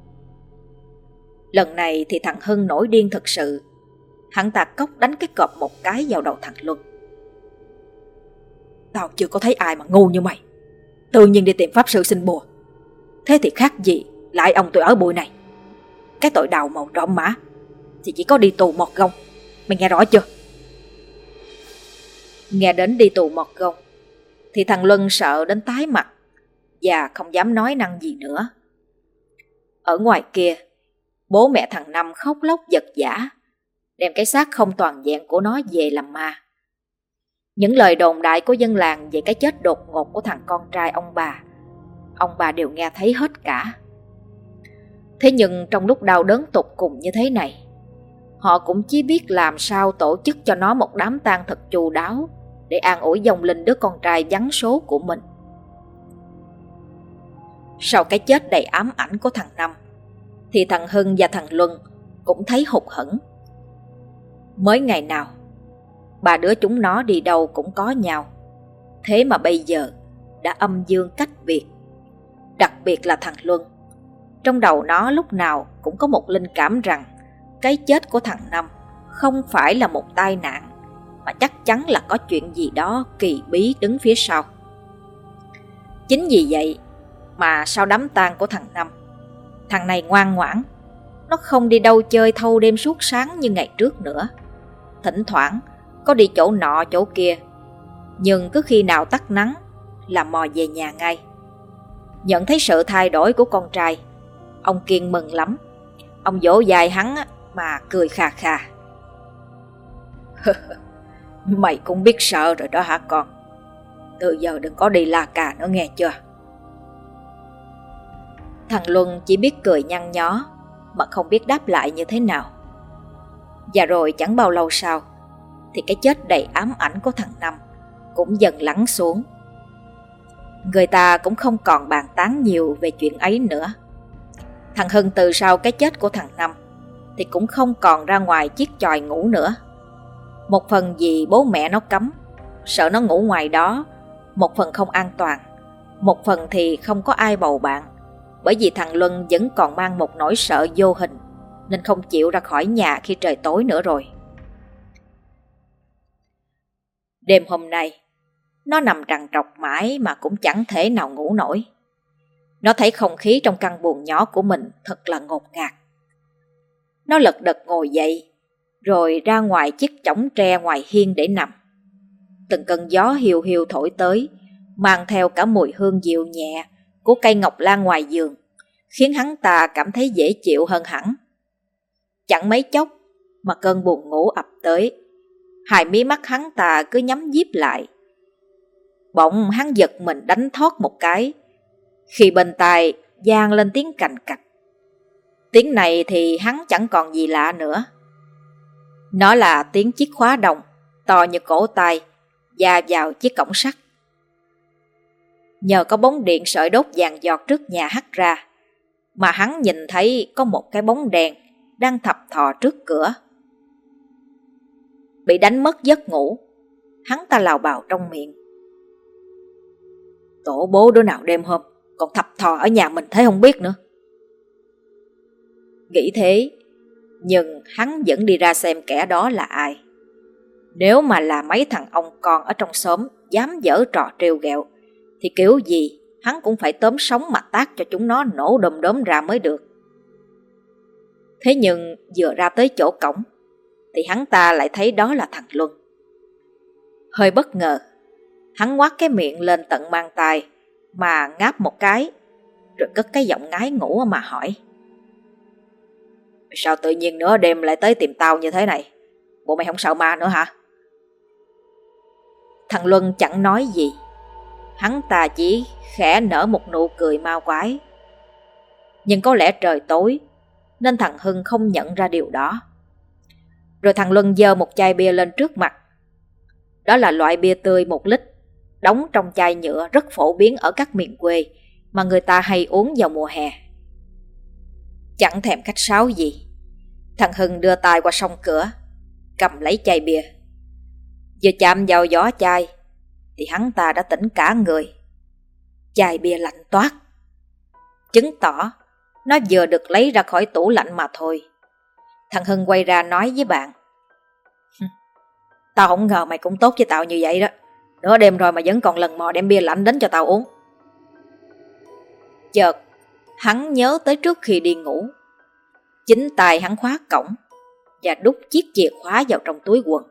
Lần này thì thằng Hưng nổi điên thật sự. Hắn ta cốc đánh cái cọp một cái vào đầu thằng Luân. Tao chưa có thấy ai mà ngu như mày, tự nhiên đi tìm pháp sư xin bùa. Thế thì khác gì lại ông tôi ở bụi này. Cái tội đào màu trộm mã thì chỉ có đi tù mọt gông. Mày nghe rõ chưa? Nghe đến đi tù mọt gông thì thằng Luân sợ đến tái mặt và không dám nói năng gì nữa. Ở ngoài kia, bố mẹ thằng Năm khóc lóc giật giã, đem cái xác không toàn vẹn của nó về làm ma. Những lời đồn đại của dân làng về cái chết đột ngột của thằng con trai ông bà đều nghe thấy hết cả. Thế nhưng trong lúc đau đớn tột cùng như thế này, họ cũng chỉ biết làm sao tổ chức cho nó một đám tang thật chu đáo để an ủi vong linh đứa con trai vắng số của mình. Sau cái chết đầy ám ảnh của thằng Năm thì thằng Hưng và thằng Luân cũng thấy hụt hẫng. Mới ngày nào ba đứa chúng nó đi đâu cũng có nhau, thế mà bây giờ đã âm dương cách biệt. Đặc biệt là thằng Luân, trong đầu nó lúc nào cũng có một linh cảm rằng cái chết của thằng Năm không phải là một tai nạn, mà chắc chắn là có chuyện gì đó kỳ bí đứng phía sau. Chính vì vậy mà sau đám tang của thằng Năm, thằng này ngoan ngoãn, nó không đi đâu chơi thâu đêm suốt sáng như ngày trước nữa. Thỉnh thoảng có đi chỗ nọ chỗ kia, nhưng cứ khi nào tắt nắng là mò về nhà ngay. Nhận thấy sự thay đổi của con trai, ông Kiên mừng lắm. Ông vỗ vai hắn mà cười khà khà. Mày cũng biết sợ rồi đó hả con? Từ giờ đừng có đi la cà nữa nghe chưa? Thằng Luân chỉ biết cười nhăn nhó mà không biết đáp lại như thế nào. Và rồi chẳng bao lâu sau thì cái chết đầy ám ảnh của thằng Năm cũng dần lắng xuống. Người ta cũng không còn bàn tán nhiều về chuyện ấy nữa. Thằng Hưng từ sau cái chết của thằng Năm thì cũng không còn ra ngoài chiếc chòi ngủ nữa. Một phần vì bố mẹ nó cấm, sợ nó ngủ ngoài đó. Một phần không an toàn, một phần thì không có ai bầu bạn. Bởi vì thằng Luân vẫn còn mang một nỗi sợ vô hình, nên không chịu ra khỏi nhà khi trời tối nữa rồi. Đêm hôm nay, nó nằm trằn trọc mãi mà cũng chẳng thể nào ngủ nổi. Nó thấy không khí trong căn buồng nhỏ của mình thật là ngột ngạt. Nó lật đật ngồi dậy, rồi ra ngoài chiếc chõng tre ngoài hiên để nằm. Từng cơn gió hiu hiu thổi tới, mang theo cả mùi hương dịu nhẹ của cây ngọc lan ngoài giường, khiến hắn ta cảm thấy dễ chịu hơn hẳn. Chẳng mấy chốc mà cơn buồn ngủ ập tới. Hai mí mắt hắn ta cứ nhắm díp lại. Bỗng hắn giật mình đánh thót một cái, khi bên tai vang lên tiếng cành cạch. Tiếng này thì hắn chẳng còn gì lạ nữa. Nó là tiếng chiếc khóa đồng to như cổ tay va vào chiếc cổng sắt. Nhờ có bóng điện sợi đốt vàng giọt trước nhà hắt ra mà hắn nhìn thấy có một cái bóng đèn đang thập thò trước cửa. Bị đánh mất giấc ngủ, hắn ta lào bào trong miệng. Tổ bố đứa nào đêm hôm còn thập thò ở nhà mình thế không biết nữa. Nghĩ thế, nhưng hắn vẫn đi ra xem kẻ đó là ai. Nếu mà là mấy thằng ông con ở trong xóm dám giở trò trêu ghẹo, thì kiểu gì hắn cũng phải tóm sống mà tát cho chúng nó nổ đom đóm ra mới được. Thế nhưng vừa ra tới chỗ cổng thì hắn ta lại thấy đó là thằng Luân. Hơi bất ngờ, hắn ngoác cái miệng lên tận mang tai mà ngáp một cái, rồi cất cái giọng ngái ngủ mà hỏi: Sao tự nhiên nửa đêm lại tới tìm tao như thế này? Bộ mày không sợ ma nữa hả? Thằng Luân chẳng nói gì. Hắn ta chỉ khẽ nở một nụ cười ma quái. Nhưng có lẽ trời tối nên thằng Hưng không nhận ra điều đó. Rồi thằng Luân giơ một chai bia lên trước mặt. Đó là loại bia tươi 1 lít, đóng trong chai nhựa rất phổ biến ở các miền quê mà người ta hay uống vào mùa hè. Chẳng thèm khách sáo gì, thằng Hưng đưa tay qua song cửa, cầm lấy chai bia. Vừa chạm vào vỏ chai thì hắn ta đã tỉnh cả người. Chai bia lạnh toát, chứng tỏ nó vừa được lấy ra khỏi tủ lạnh mà thôi. Thằng Hưng quay ra nói với bạn: Tao không ngờ mày cũng tốt với tao như vậy đó. Nửa đêm rồi mà vẫn còn lần mò đem bia lạnh đến cho tao uống. Chợt hắn nhớ tới trước khi đi ngủ, chính tay hắn khóa cổng và đút chiếc chìa khóa vào trong túi quần.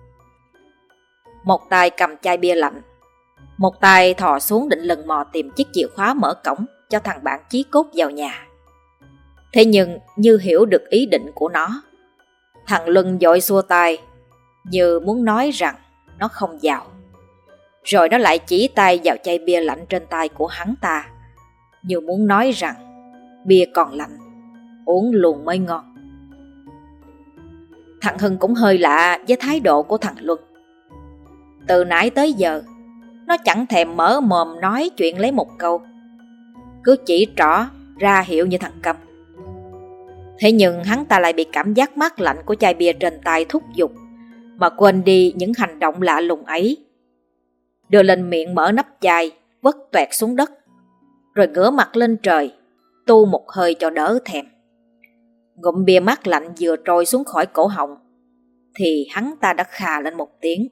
Một tay cầm chai bia lạnh, một tay thò xuống định lần mò tìm chiếc chìa khóa mở cổng cho thằng bạn chí cốt vào nhà. Thế nhưng như hiểu được ý định của nó, thằng Luân vội xua tay, như muốn nói rằng nó không vào. Rồi nó lại chỉ tay vào chai bia lạnh trên tay của hắn ta, như muốn nói rằng bia còn lạnh, uống luôn mới ngon. Thằng Hưng cũng hơi lạ với thái độ của thằng Luân. Từ nãy tới giờ, nó chẳng thèm mở mồm nói chuyện lấy một câu, cứ chỉ trỏ ra hiệu như thằng câm. Thế nhưng hắn ta lại bị cảm giác mát lạnh của chai bia trên tay thúc giục, mà quên đi những hành động lạ lùng ấy. Đưa lên miệng mở nắp chai, vất toẹt xuống đất, rồi ngửa mặt lên trời, tu một hơi cho đỡ thèm. Ngụm bia mát lạnh vừa trôi xuống khỏi cổ họng, thì hắn ta đã khà lên một tiếng.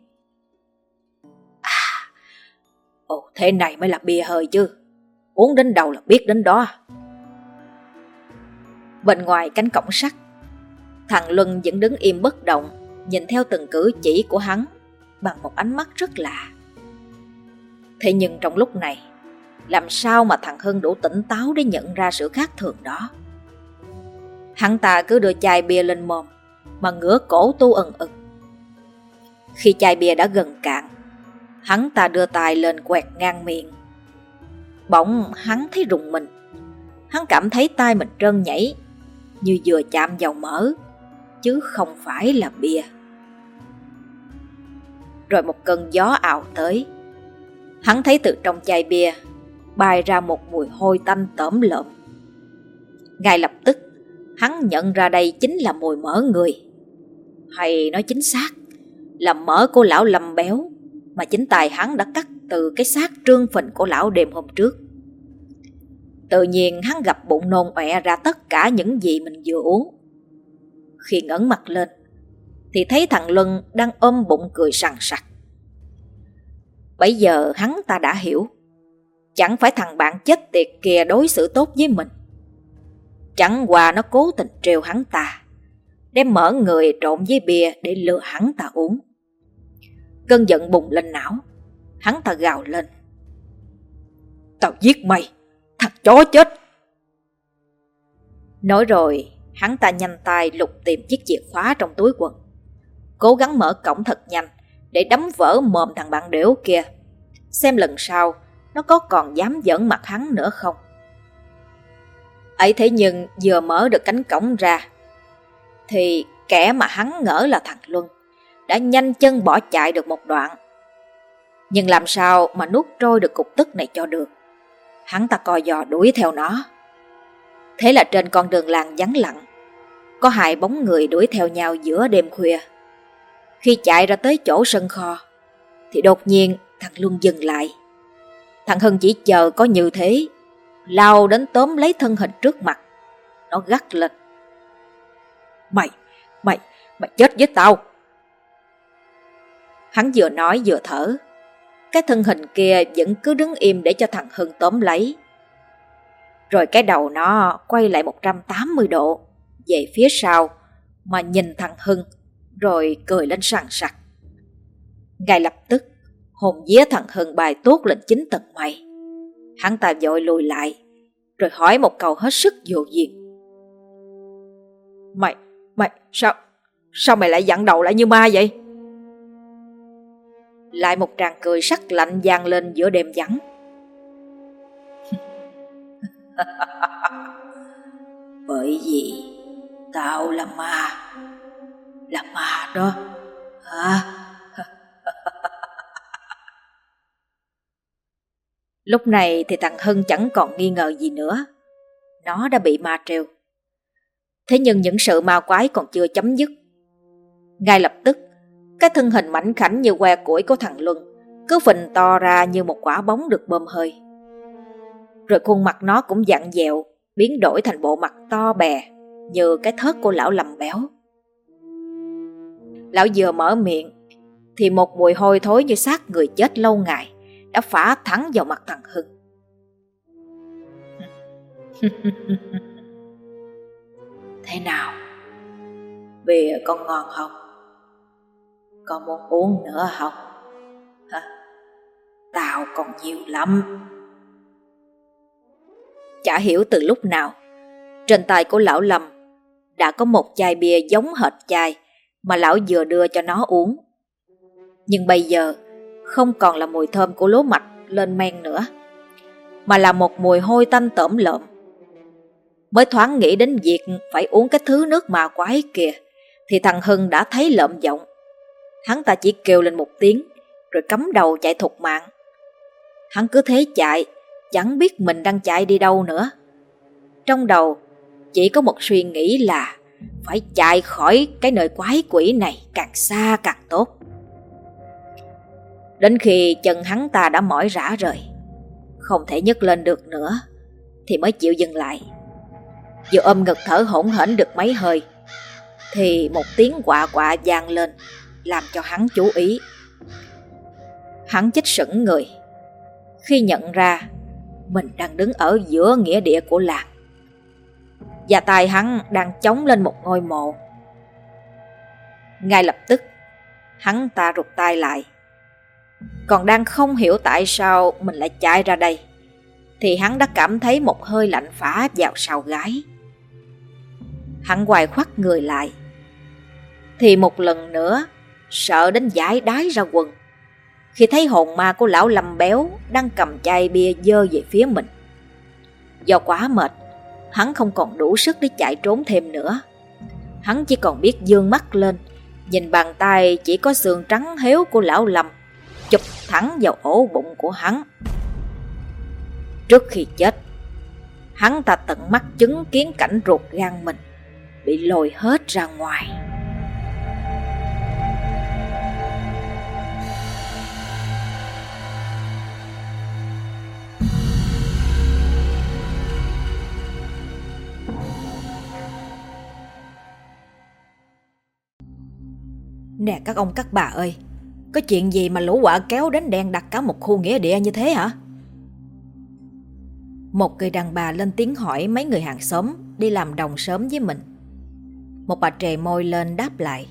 Ồ, thế này mới là bia hơi chứ, uống đến đâu là biết đến đó. Bên ngoài cánh cổng sắt, thằng Luân vẫn đứng im bất động, nhìn theo từng cử chỉ của hắn bằng một ánh mắt rất lạ. Thế nhưng trong lúc này, làm sao mà thằng Hưng đủ tỉnh táo để nhận ra sự khác thường đó? Hắn ta cứ đưa chai bia lên mồm mà ngửa cổ tu ừng ực. Khi chai bia đã gần cạn, hắn ta đưa tay lên quẹt ngang miệng. Bỗng hắn thấy rùng mình. Hắn cảm thấy tay mình trơn nhảy, như vừa chạm vào mỡ, chứ không phải là bia. Rồi một cơn gió ào tới. Hắn thấy từ trong chai bia bay ra một mùi hôi tanh tởm lợm. Ngay lập tức, hắn nhận ra đây chính là mùi mỡ người, hay nói chính xác là mỡ của lão Lâm béo mà chính tay hắn đã cắt từ cái xác trương phình của lão đêm hôm trước. Tự nhiên hắn gặp bụng nôn ọe ra tất cả những gì mình vừa uống. Khi ngẩng mặt lên thì thấy thằng Luân đang ôm bụng cười sằng sặc. Bấy giờ hắn ta đã hiểu, chẳng phải thằng bạn chết tiệt kia đối xử tốt với mình, chẳng qua nó cố tình trêu hắn ta, đem mỡ người trộn với bia để lừa hắn ta uống. Cơn giận bùng lên não, hắn ta gào lên: Tao giết mày, thằng chó chết! Nói rồi, hắn ta nhanh tay lục tìm chiếc chìa khóa trong túi quần, cố gắng mở cổng thật nhanh để đấm vỡ mồm thằng bạn đểu kia, xem lần sau nó có còn dám giỡn mặt hắn nữa không. Ấy thế nhưng vừa mở được cánh cổng ra, thì kẻ mà hắn ngỡ là thằng Luân đã nhanh chân bỏ chạy được một đoạn. Nhưng làm sao mà nuốt trôi được cục tức này cho được? Hắn ta co giò đuổi theo nó. Thế là trên con đường làng vắng lặng, có hai bóng người đuổi theo nhau giữa đêm khuya. Khi chạy ra tới chỗ sân kho, thì đột nhiên thằng Luân dừng lại. Thằng Hân chỉ chờ có như thế, lao đến tóm lấy thân hình trước mặt. Nó gắt lên: Mày chết với tao! Hắn vừa nói vừa thở. Cái thân hình kia vẫn cứ đứng im để cho thằng Hân tóm lấy. Rồi cái đầu nó quay lại 180 độ về phía sau mà nhìn thằng Hân, rồi cười lên sằng sặc. Ngay lập tức, hồn vía thằng Hân bài tốt lên 9 tầng mây. Hắn ta vội lùi lại, rồi hỏi một câu hết sức vô duyên: Mày sao mày lại vặn đầu lại như ma vậy? Lại một tràng cười sắc lạnh vang lên giữa đêm vắng. Bởi vì tao là ma đó hả? Lúc này thì thằng Hân chẳng còn nghi ngờ gì nữa. Nó đã bị ma trêu. Thế nhưng những sự ma quái còn chưa chấm dứt. Ngay lập tức, cái thân hình mảnh khảnh như que củi của thằng Luân cứ phình to ra như một quả bóng được bơm hơi. Rồi khuôn mặt nó cũng vặn vẹo, biến đổi thành bộ mặt to bè như cái thớt của lão Lâm béo. Lão vừa mở miệng thì một mùi hôi thối như xác người chết lâu ngày đã phả thẳng vào mặt thằng Hưng. Thế nào? Bia con ngon không? Con muốn uống nữa không? Hả? Tao còn nhiều lắm. Chả hiểu từ lúc nào, trên tay của lão Lâm đã có một chai bia giống hệt chai mà lão vừa đưa cho nó uống. Nhưng bây giờ không còn là mùi thơm của lúa mạch lên men nữa, mà là một mùi hôi tanh tởm lợm. Mới thoáng nghĩ đến việc phải uống cái thứ nước ma quái kìa thì thằng Hưng đã thấy lợm giọng. Hắn ta chỉ kêu lên một tiếng rồi cắm đầu chạy thục mạng. Hắn cứ thế chạy, chẳng biết mình đang chạy đi đâu nữa. Trong đầu chỉ có một suy nghĩ là phải chạy khỏi cái nơi quái quỷ này càng xa càng tốt. Đến khi chân hắn ta đã mỏi rã rời, không thể nhấc lên được nữa, thì mới chịu dừng lại. Vừa ôm ngực thở hổn hển được mấy hơi thì một tiếng quạ quạ vang lên, làm cho hắn chú ý. Hắn chích sững người khi nhận ra mình đang đứng ở giữa nghĩa địa của làng, và tay hắn đang chống lên một ngôi mộ. Ngay lập tức hắn ta rụt tay lại. Còn đang không hiểu tại sao mình lại chạy ra đây thì hắn đã cảm thấy một hơi lạnh phả vào sau gáy. Hắn quay khoắt người lại thì một lần nữa sợ đến vãi đái ra quần khi thấy hồn ma của lão Lâm béo đang cầm chai bia giơ về phía mình. Do quá mệt, hắn không còn đủ sức để chạy trốn thêm nữa. Hắn chỉ còn biết giương mắt lên, nhìn bàn tay chỉ có xương trắng héo của lão Lâm chụp thẳng vào ổ bụng của hắn. Trước khi chết, hắn ta tận mắt chứng kiến cảnh ruột gan mình bị lôi hết ra ngoài. Nè các ông các bà ơi, có chuyện gì mà lũ quạ kéo đến đen đặt cả một khu nghĩa địa như thế hả? Một người đàn bà lên tiếng hỏi mấy người hàng xóm đi làm đồng sớm với mình. Một bà trề môi lên đáp lại: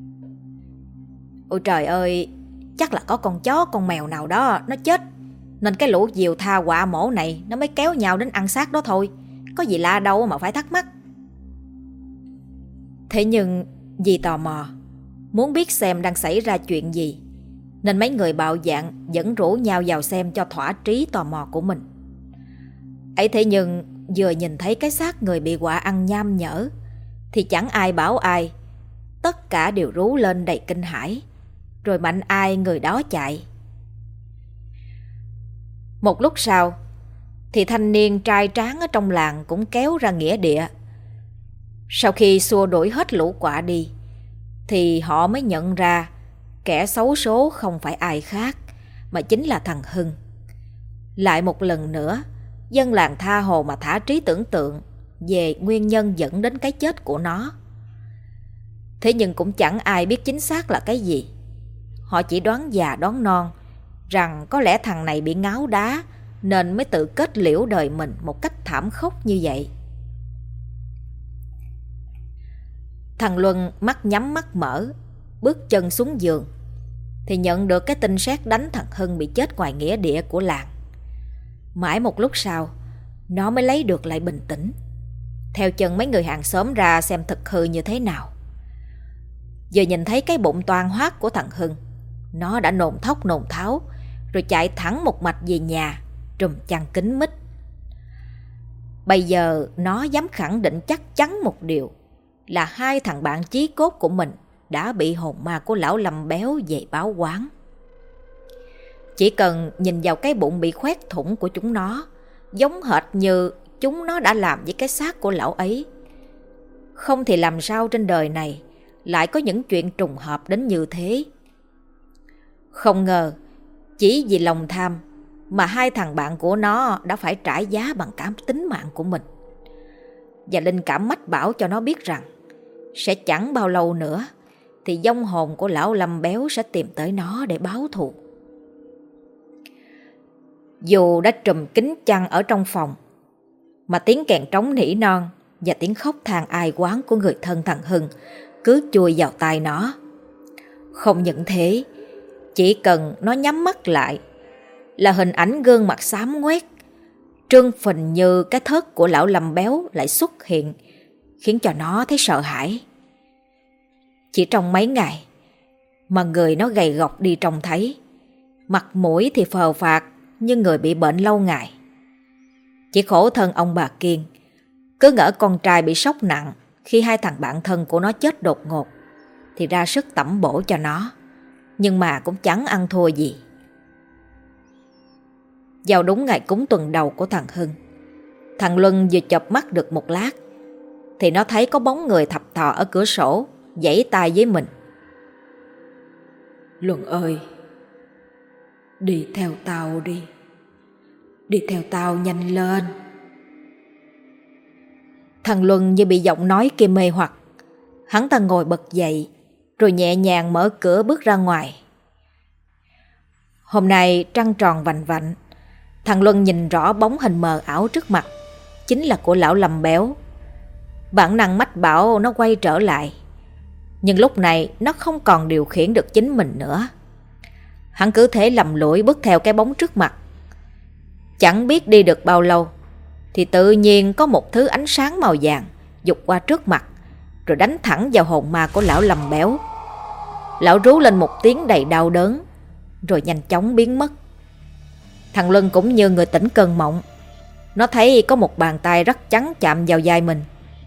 Ôi trời ơi, chắc là có con chó con mèo nào đó nó chết, nên cái lũ diều tha quạ mổ này nó mới kéo nhau đến ăn xác đó thôi. Có gì lạ đâu mà phải thắc mắc. Thế nhưng vì tò mò, muốn biết xem đang xảy ra chuyện gì, nên mấy người bạo dạn vẫn rủ nhau vào xem cho thỏa trí tò mò của mình. Ấy thế nhưng vừa nhìn thấy cái xác người bị quạ ăn nham nhở thì chẳng ai bảo ai, tất cả đều rú lên đầy kinh hãi, rồi mạnh ai người đó chạy. Một lúc sau thì thanh niên trai tráng ở trong làng cũng kéo ra nghĩa địa. Sau khi xua đuổi hết lũ quạ đi thì họ mới nhận ra kẻ xấu số không phải ai khác mà chính là thằng Hưng. Lại một lần nữa, dân làng tha hồ mà thả trí tưởng tượng về nguyên nhân dẫn đến cái chết của nó. Thế nhưng cũng chẳng ai biết chính xác là cái gì. Họ chỉ đoán già đoán non rằng có lẽ thằng này bị ngáo đá nên mới tự kết liễu đời mình một cách thảm khốc như vậy. Thằng Luân mắt nhắm mắt mở, bước chân xuống giường thì nhận được cái tin sét đánh thằng Hưng bị chết ngoài nghĩa địa của làng. Mãi một lúc sau, nó mới lấy được lại bình tĩnh, theo chân mấy người hàng xóm ra xem thực hư như thế nào. Vừa nhìn thấy cái bụng toang hoác của thằng Hưng, nó đã nôn thốc nôn tháo, rồi chạy thẳng một mạch về nhà, trùm chăn kín mít. Bây giờ nó dám khẳng định chắc chắn một điều, là hai thằng bạn chí cốt của mình đã bị hồn ma của lão Lâm béo về báo oán. Chỉ cần nhìn vào cái bụng bị khoét thủng của chúng nó, giống hệt như chúng nó đã làm với cái xác của lão ấy. Không thì làm sao trên đời này lại có những chuyện trùng hợp đến như thế. Không ngờ Chỉ vì lòng tham mà hai thằng bạn của nó đã phải trả giá bằng cả tính mạng của mình. Và linh cảm mách bảo cho nó biết rằng sẽ chẳng bao lâu nữa thì vong hồn của lão Lâm Béo sẽ tìm tới nó để báo thù. Dù đã trùm kín chăn ở trong phòng, mà tiếng kèn trống nỉ non và tiếng khóc than ai oán của người thân thằng Hưng cứ chui vào tai nó. Không những thế, chỉ cần nó nhắm mắt lại là hình ảnh gương mặt xám ngoét, trương phình như cái thớt của lão Lâm Béo lại xuất hiện, khiến cho nó thấy sợ hãi. Chỉ trong mấy ngày mà người nó gầy gộc đi trông thấy, mặt mũi thì phờ phạc như người bị bệnh lâu ngày. Chỉ khổ thân ông bà Kiên, cứ ngỡ con trai bị sốc nặng khi hai thằng bạn thân của nó chết đột ngột, thì ra sức tẩm bổ cho nó, nhưng mà cũng chẳng ăn thua gì. Vào đúng ngày cúng tuần đầu của thằng Hưng, thằng Luân vừa chợp mắt được một lát thì nó thấy có bóng người thập thò ở cửa sổ, giãy tay với mình. Luân ơi, đi theo tao đi. Đi theo tao nhanh lên. Thằng Luân như bị giọng nói kia mê hoặc. Hắn ta ngồi bật dậy rồi nhẹ nhàng mở cửa bước ra ngoài. Hôm nay trăng tròn vành vạnh, thằng Luân nhìn rõ bóng hình mờ ảo trước mặt, chính là của lão Lâm Béo. Bản năng mách bảo nó quay trở lại, nhưng lúc này nó không còn điều khiển được chính mình nữa. Hắn cứ thế lầm lũi bước theo cái bóng trước mặt. Chẳng biết đi được bao lâu thì tự nhiên có một thứ ánh sáng màu vàng vụt qua trước mặt, rồi đánh thẳng vào hồn ma của lão Lâm Béo. Lão rú lên một tiếng đầy đau đớn, rồi nhanh chóng biến mất. Thằng Luân cũng như người tỉnh cơn mộng. Nó thấy có một bàn tay rất trắng chạm vào vai mình.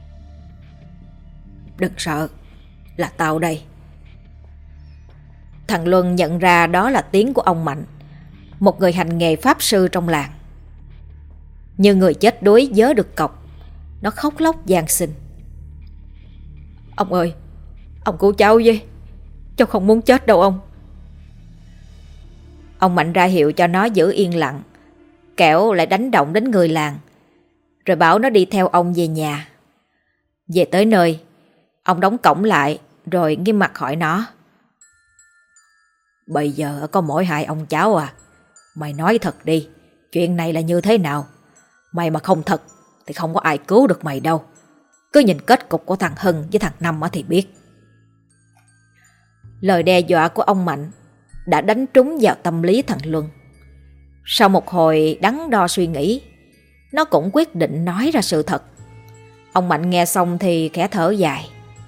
Đừng sợ, là tao đây. Thằng Luân nhận ra đó là tiếng của ông Mạnh, một người hành nghề pháp sư trong làng. Như người chết đuối vớ được cọc, nó khóc lóc van xin. Ông ơi, ông cứu cháu với. Cháu không muốn chết đâu ông. Ông Mạnh ra hiệu cho nó giữ yên lặng, kẻo lại đánh động đến người làng, rồi bảo nó đi theo ông về nhà. Về tới nơi, ông đóng cổng lại rồi nghiêm mặt hỏi nó. Bây giờ có mỗi hai ông cháu à? Mày nói thật đi, chuyện này là như thế nào? Mày mà không thật thì không có ai cứu được mày đâu. Cứ nhìn kết cục của thằng Hưng với thằng Năm thì biết. Lời đe dọa của ông Mạnh đã đánh trúng vào tâm lý thằng Luân. Sau một hồi đắn đo suy nghĩ, nó cũng quyết định nói ra sự thật. Ông Mạnh nghe xong thì khẽ thở dài.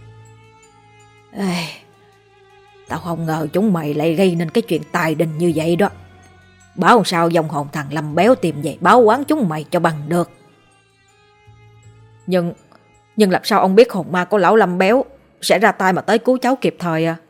Ê, tao không ngờ chúng mày lại gây nên cái chuyện tài đình như vậy đó. Báo sao dòng hồn thằng Lâm Béo tìm về báo oán chúng mày cho bằng được. Nhưng làm sao ông biết hồn ma của lão Lâm Béo sẽ ra tay mà tới cứu cháu kịp thời à?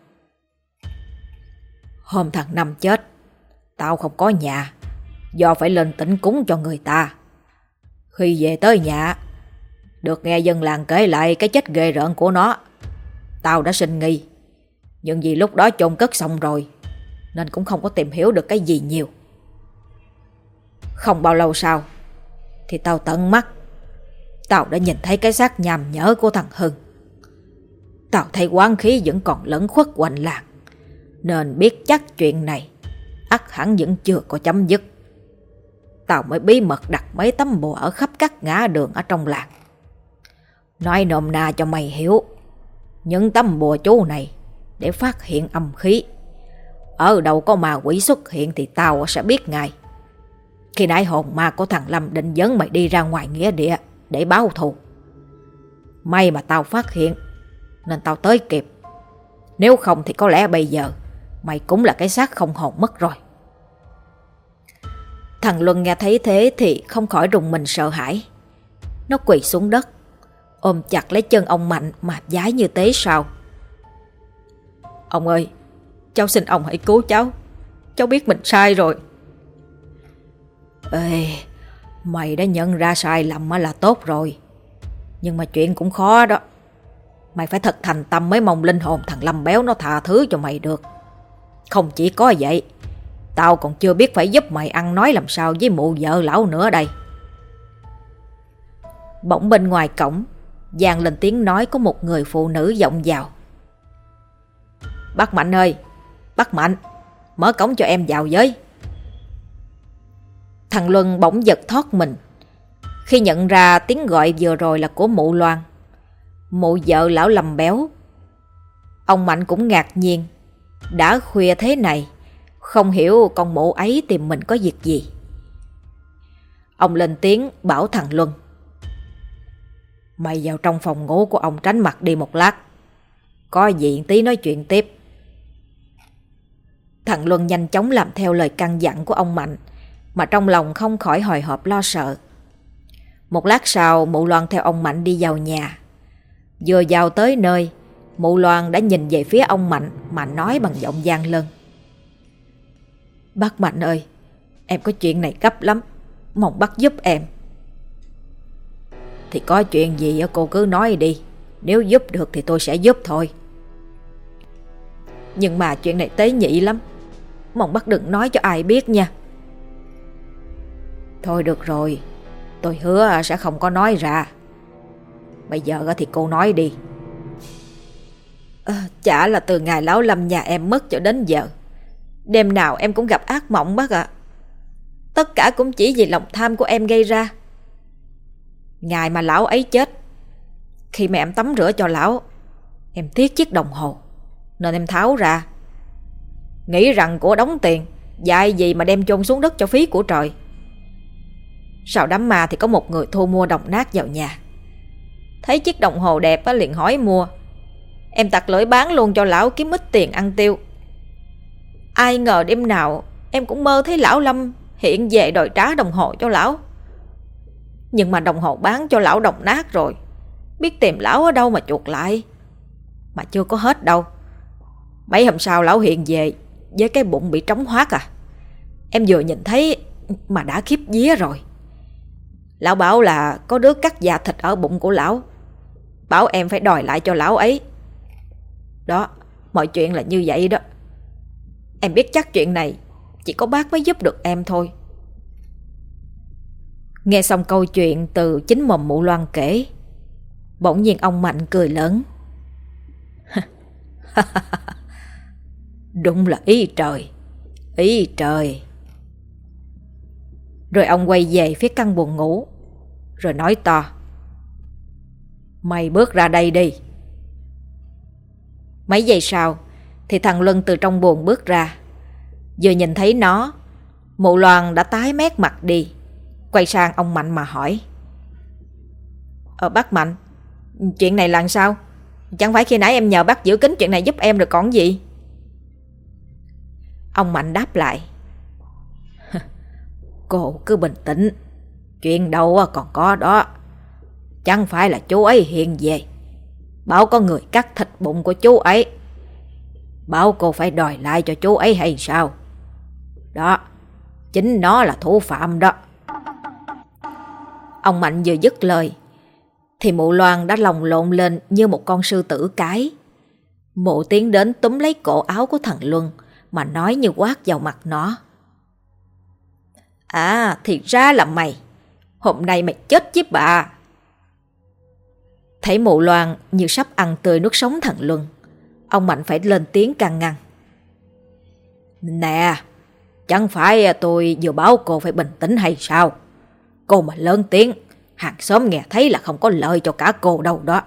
Hôm thằng Năm chết, tao không có nhà, do phải lên tỉnh cúng cho người ta. Khi về tới nhà, được nghe dân làng kể lại cái chết ghê rợn của nó. Tao đã sinh nghi, nhưng vì lúc đó chôn cất xong rồi nên cũng không có tìm hiểu được cái gì nhiều. Không bao lâu sau thì tao tận mắt, tao đã nhìn thấy cái xác nham nhở của thằng Hưng. Tao thấy oán khí vẫn còn lẫn khuất quanh làng, nên biết chắc chuyện này ắt hẳn vẫn chưa có chấm dứt. Tao mới bí mật đặt mấy tấm bùa ở khắp các ngã đường ở trong làng. Nói nôm na cho mày hiểu, những tấm bùa chú này để phát hiện âm khí. Ở đâu có ma quỷ xuất hiện thì tao sẽ biết ngay. Khi nãy hồn ma của thằng Lâm định dẫn mày đi ra ngoài nghĩa địa để báo thù. May mà tao phát hiện nên tao tới kịp. Nếu không thì có lẽ bây giờ mày cũng là cái xác không hồn mất rồi. Thằng Luân nghe thấy thế thì không khỏi rùng mình sợ hãi. Nó quỳ xuống đất, ôm chặt lấy chân ông Mạnh mà vái như tế sao. Ông ơi, cháu xin ông hãy cứu cháu. Cháu biết mình sai rồi. Ê, mày đã nhận ra sai lầm là tốt rồi. Nhưng mà chuyện cũng khó đó. Mày phải thật thành tâm mới mong linh hồn thằng Lâm Béo nó tha thứ cho mày được. Không chỉ có vậy, Tao còn chưa biết phải giúp mày ăn nói làm sao với mụ vợ lão nữa đây. Bỗng bên ngoài cổng vang lên tiếng nói của một người phụ nữ vọng vào. Bác Mạnh ơi, bác Mạnh, mở cổng cho em vào với. Thằng Luân bỗng giật thoát mình khi nhận ra tiếng gọi vừa rồi là của mụ Loan, mụ vợ lão Lâm béo. Ông Mạnh cũng ngạc nhiên, đã khuya thế này, không hiểu con mụ ấy tìm mình có việc gì. Ông lên tiếng bảo thằng Luân: Mày vào trong phòng ngủ của ông tránh mặt đi một lát, có gì tí nói chuyện tiếp. Thằng Luân nhanh chóng làm theo lời căn dặn của ông Mạnh, mà trong lòng không khỏi hồi hộp lo sợ. Một lát sau, mụ Loan theo ông Mạnh đi vào nhà. Vừa vào tới nơi, mụ Loan đã nhìn về phía ông Mạnh mà nói bằng giọng vang lân: Bác Mạnh ơi, em có chuyện này gấp lắm, mong bác giúp em. Thì có chuyện gì cô cứ nói đi, nếu giúp được thì tôi sẽ giúp thôi. Nhưng mà chuyện này tế nhị lắm, mong bác đừng nói cho ai biết nha. Thôi được rồi, tôi hứa sẽ không có nói ra. Bây giờ thì cô nói đi. Chả là từ ngày lão Lâm nhà em mất cho đến giờ, đêm nào em cũng gặp ác mộng bác ạ. Tất cả cũng chỉ vì lòng tham của em gây ra. Ngày mà lão ấy chết, khi mà em tắm rửa cho lão, em tiếc chiếc đồng hồ nên em tháo ra, nghĩ rằng của đóng tiền, dại gì mà đem chôn xuống đất cho phí của trời. Sau đám ma thì có một người thu mua đồng nát vào nhà, thấy chiếc đồng hồ đẹp liền hỏi mua. Em tặc lưỡi bán luôn cho lão kiếm ít tiền ăn tiêu. Ai ngờ đêm nào em cũng mơ thấy lão Lâm hiện về đòi trả đồng hồ cho lão. Nhưng mà đồng hồ bán cho lão đồng nát rồi, biết tìm lão ở đâu mà chuộc lại. Mà chưa có hết đâu, mấy hôm sau lão hiện về với cái bụng bị trống hoác à. Em vừa nhìn thấy mà đã khiếp vía rồi. Lão bảo là có đứa cắt da thịt ở bụng của lão, bảo em phải đòi lại cho lão ấy. Đó, mọi chuyện là như vậy đó. Em biết chắc chuyện này chỉ có bác mới giúp được em thôi. Nghe xong câu chuyện từ chính mồm mụ Loan kể, bỗng nhiên ông Mạnh cười lớn. Đúng là ý trời, ý trời. Rồi ông quay về phía căn buồng ngủ, rồi nói to: Mày bước ra đây đi. Mấy giây sau thì thằng Luân từ trong buồng bước ra. Vừa nhìn thấy nó, mụ Loan đã tái mét mặt đi, quay sang ông Mạnh mà hỏi: Bác Mạnh, chuyện này là sao? Chẳng phải khi nãy em nhờ bác giữ kín chuyện này giúp em rồi còn gì? Ông Mạnh đáp lại: Cô cứ bình tĩnh, chuyện đâu còn có đó. Chẳng phải là chú ấy hiện về, bảo có người cắt thịt bụng của chú ấy, bảo cô phải đòi lại cho chú ấy hay sao? Đó, chính nó là thủ phạm đó. Ông Mạnh vừa dứt lời thì mụ Loan đã lồng lộn lên như một con sư tử cái. Mụ tiến đến túm lấy cổ áo của thằng Luân mà nói như quát vào mặt nó: À, thì ra là mày. Hôm nay mày chết với bà. Thấy mụ Loan như sắp ăn tươi nuốt sống thằng Luân, ông Mạnh phải lên tiếng can ngăn: Nè, chẳng phải tôi vừa bảo cô phải bình tĩnh hay sao? Cô mà lớn tiếng, hàng xóm nghe thấy là không có lợi cho cả cô đâu đó.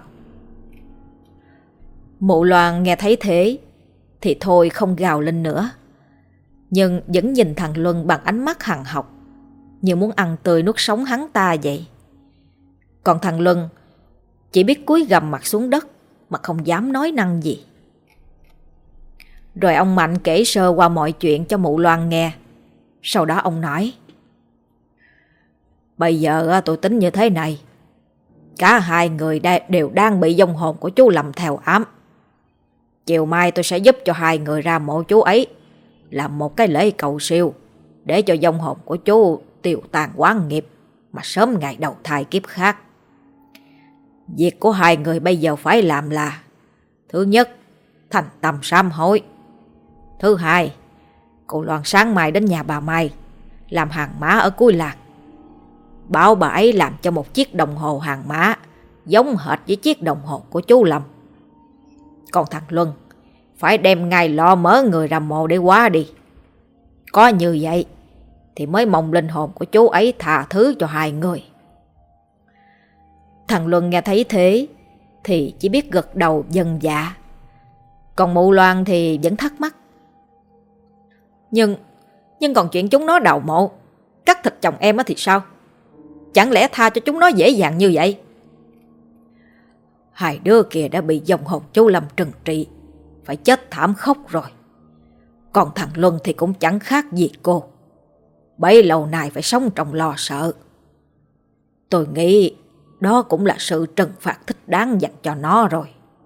Mụ Loan nghe thấy thế thì thôi không gào lên nữa, nhưng vẫn nhìn thằng Luân bằng ánh mắt hằn học, như muốn ăn tươi nuốt sống hắn ta vậy. Còn thằng Luân chỉ biết cúi gằm mặt xuống đất mà không dám nói năng gì. Rồi ông Mạnh kể sơ qua mọi chuyện cho mụ Loan nghe. Sau đó ông nói: Bây giờ tôi tính như thế này, cả hai người đều đang bị vong hồn của chú Lâm theo ám. Chiều mai tôi sẽ giúp cho hai người ra mộ chú ấy, làm một cái lễ cầu siêu, để cho vong hồn của chú tiêu tàn oán nghiệp mà sớm ngày đầu thai kiếp khác. Việc của hai người bây giờ phải làm là: thứ nhất, thành tâm sám hối; thứ hai, Cô Loan sáng mai đến nhà bà Mai làm hàng mã ở cuối làng. Bảo bà ấy làm cho một chiếc đồng hồ hàng mã giống hệt với chiếc đồng hồ của chú Lâm. Còn thằng Luân phải đem ngay lọ mỡ người ra mộ để hóa đi. Có như vậy thì mới mong linh hồn của chú ấy tha thứ cho hai người. Thằng Luân nghe thấy thế thì chỉ biết gật đầu vâng dạ. Còn mụ Loan thì vẫn thắc mắc. Nhưng còn chuyện chúng nó đào mộ, cắt thịt chồng em thì sao? Chẳng lẽ tha cho chúng nó dễ dàng như vậy? Hai đứa kia đã bị dòng hồn chú Lâm trừng trị, phải chết thảm khốc rồi. Còn thằng Luân thì cũng chẳng khác gì cô, bấy lâu nay phải sống trong lo sợ. Tôi nghĩ đó cũng là sự trừng phạt thích đáng dành cho nó rồi.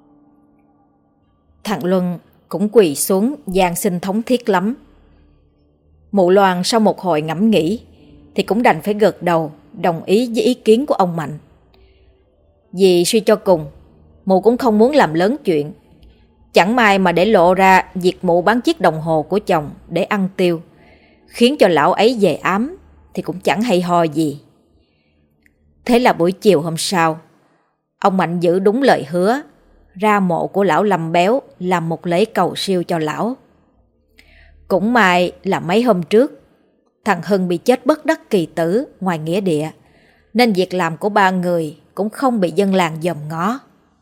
Thằng Luân cũng quỳ xuống van xin thống thiết lắm. Mụ Loan sau một hồi ngẫm nghĩ thì cũng đành phải gật đầu đồng ý với ý kiến của ông Mạnh. Vì suy cho cùng, mụ cũng không muốn làm lớn chuyện. Chẳng may mà để lộ ra việc mụ bán chiếc đồng hồ của chồng để ăn tiêu, khiến cho lão ấy về ám thì cũng chẳng hay ho gì. Thế là buổi chiều hôm sau, ông Mạnh giữ đúng lời hứa, ra mộ của lão Lâm Béo làm một lễ cầu siêu cho lão. Cũng may là mấy hôm trước, thằng Hưng bị chết bất đắc kỳ tử ngoài nghĩa địa, nên việc làm của ba người cũng không bị dân làng dòm ngó.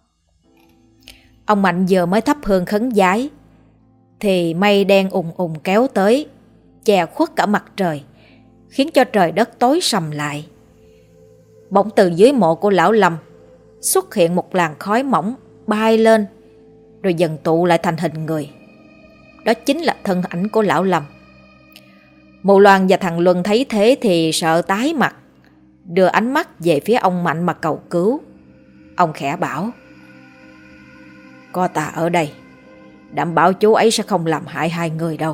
Ông Mạnh vừa mới thắp hương khấn vái thì mây đen ùn ùn kéo tới, che khuất cả mặt trời, khiến cho trời đất tối sầm lại. Bỗng từ dưới mộ của lão Lâm xuất hiện một làn khói mỏng bay lên, rồi dần tụ lại thành hình người. Đó chính là thân ảnh của lão Lâm. Mụ Loan và thằng Luân thấy thế thì sợ tái mặt, đưa ánh mắt về phía ông Mạnh mà cầu cứu. Ông khẽ bảo: "Có ta ở đây, đảm bảo chú ấy sẽ không làm hại hai người đâu."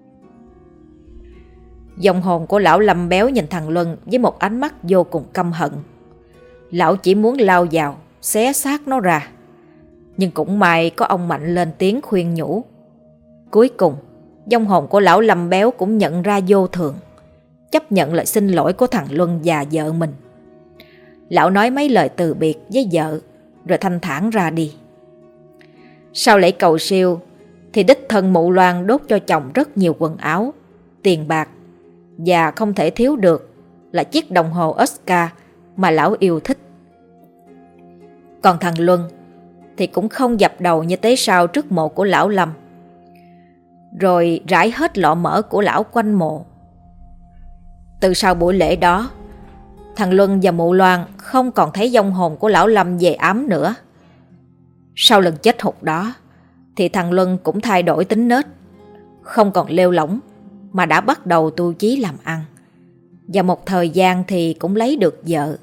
Dòng hồn của lão Lâm Béo nhìn thằng Luân với một ánh mắt vô cùng căm hận. Lão chỉ muốn lao vào xé xác nó ra, nhưng cũng may có ông Mạnh lên tiếng khuyên nhủ. Cuối cùng, dòng hồn của lão Lâm Béo cũng nhận ra vô thường, chấp nhận lời xin lỗi của thằng Luân và vợ mình. Lão nói mấy lời từ biệt với vợ rồi thanh thản ra đi. Sau lễ cầu siêu thì đích thân mụ Loan đốt cho chồng rất nhiều quần áo, tiền bạc, và không thể thiếu được là chiếc đồng hồ Oscar mà lão yêu thích. Còn thằng Luân thì cũng không dập đầu như tế sao trước mộ của lão Lâm, rồi rải hết lọ mỡ của lão quanh mộ. Từ sau buổi lễ đó, thằng Luân và mụ Loan không còn thấy vong hồn của lão Lâm về ám nữa. Sau lần chết hụt đó thì thằng Luân cũng thay đổi tính nết, không còn lêu lỏng mà đã bắt đầu tu chí làm ăn, và một thời gian thì cũng lấy được vợ.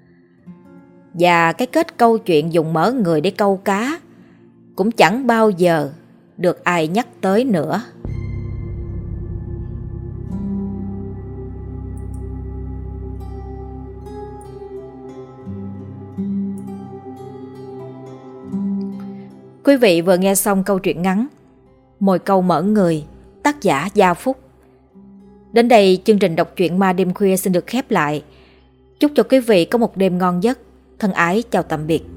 Và cái kết câu chuyện dùng mỡ người để câu cá cũng chẳng bao giờ được ai nhắc tới nữa. Quý vị vừa nghe xong câu chuyện ngắn Mồi câu mỡ người, tác giả Gia Phúc. Đến đây chương trình đọc truyện ma đêm khuya xin được khép lại. Chúc cho quý vị có một đêm ngon giấc. Thân ái chào tạm biệt.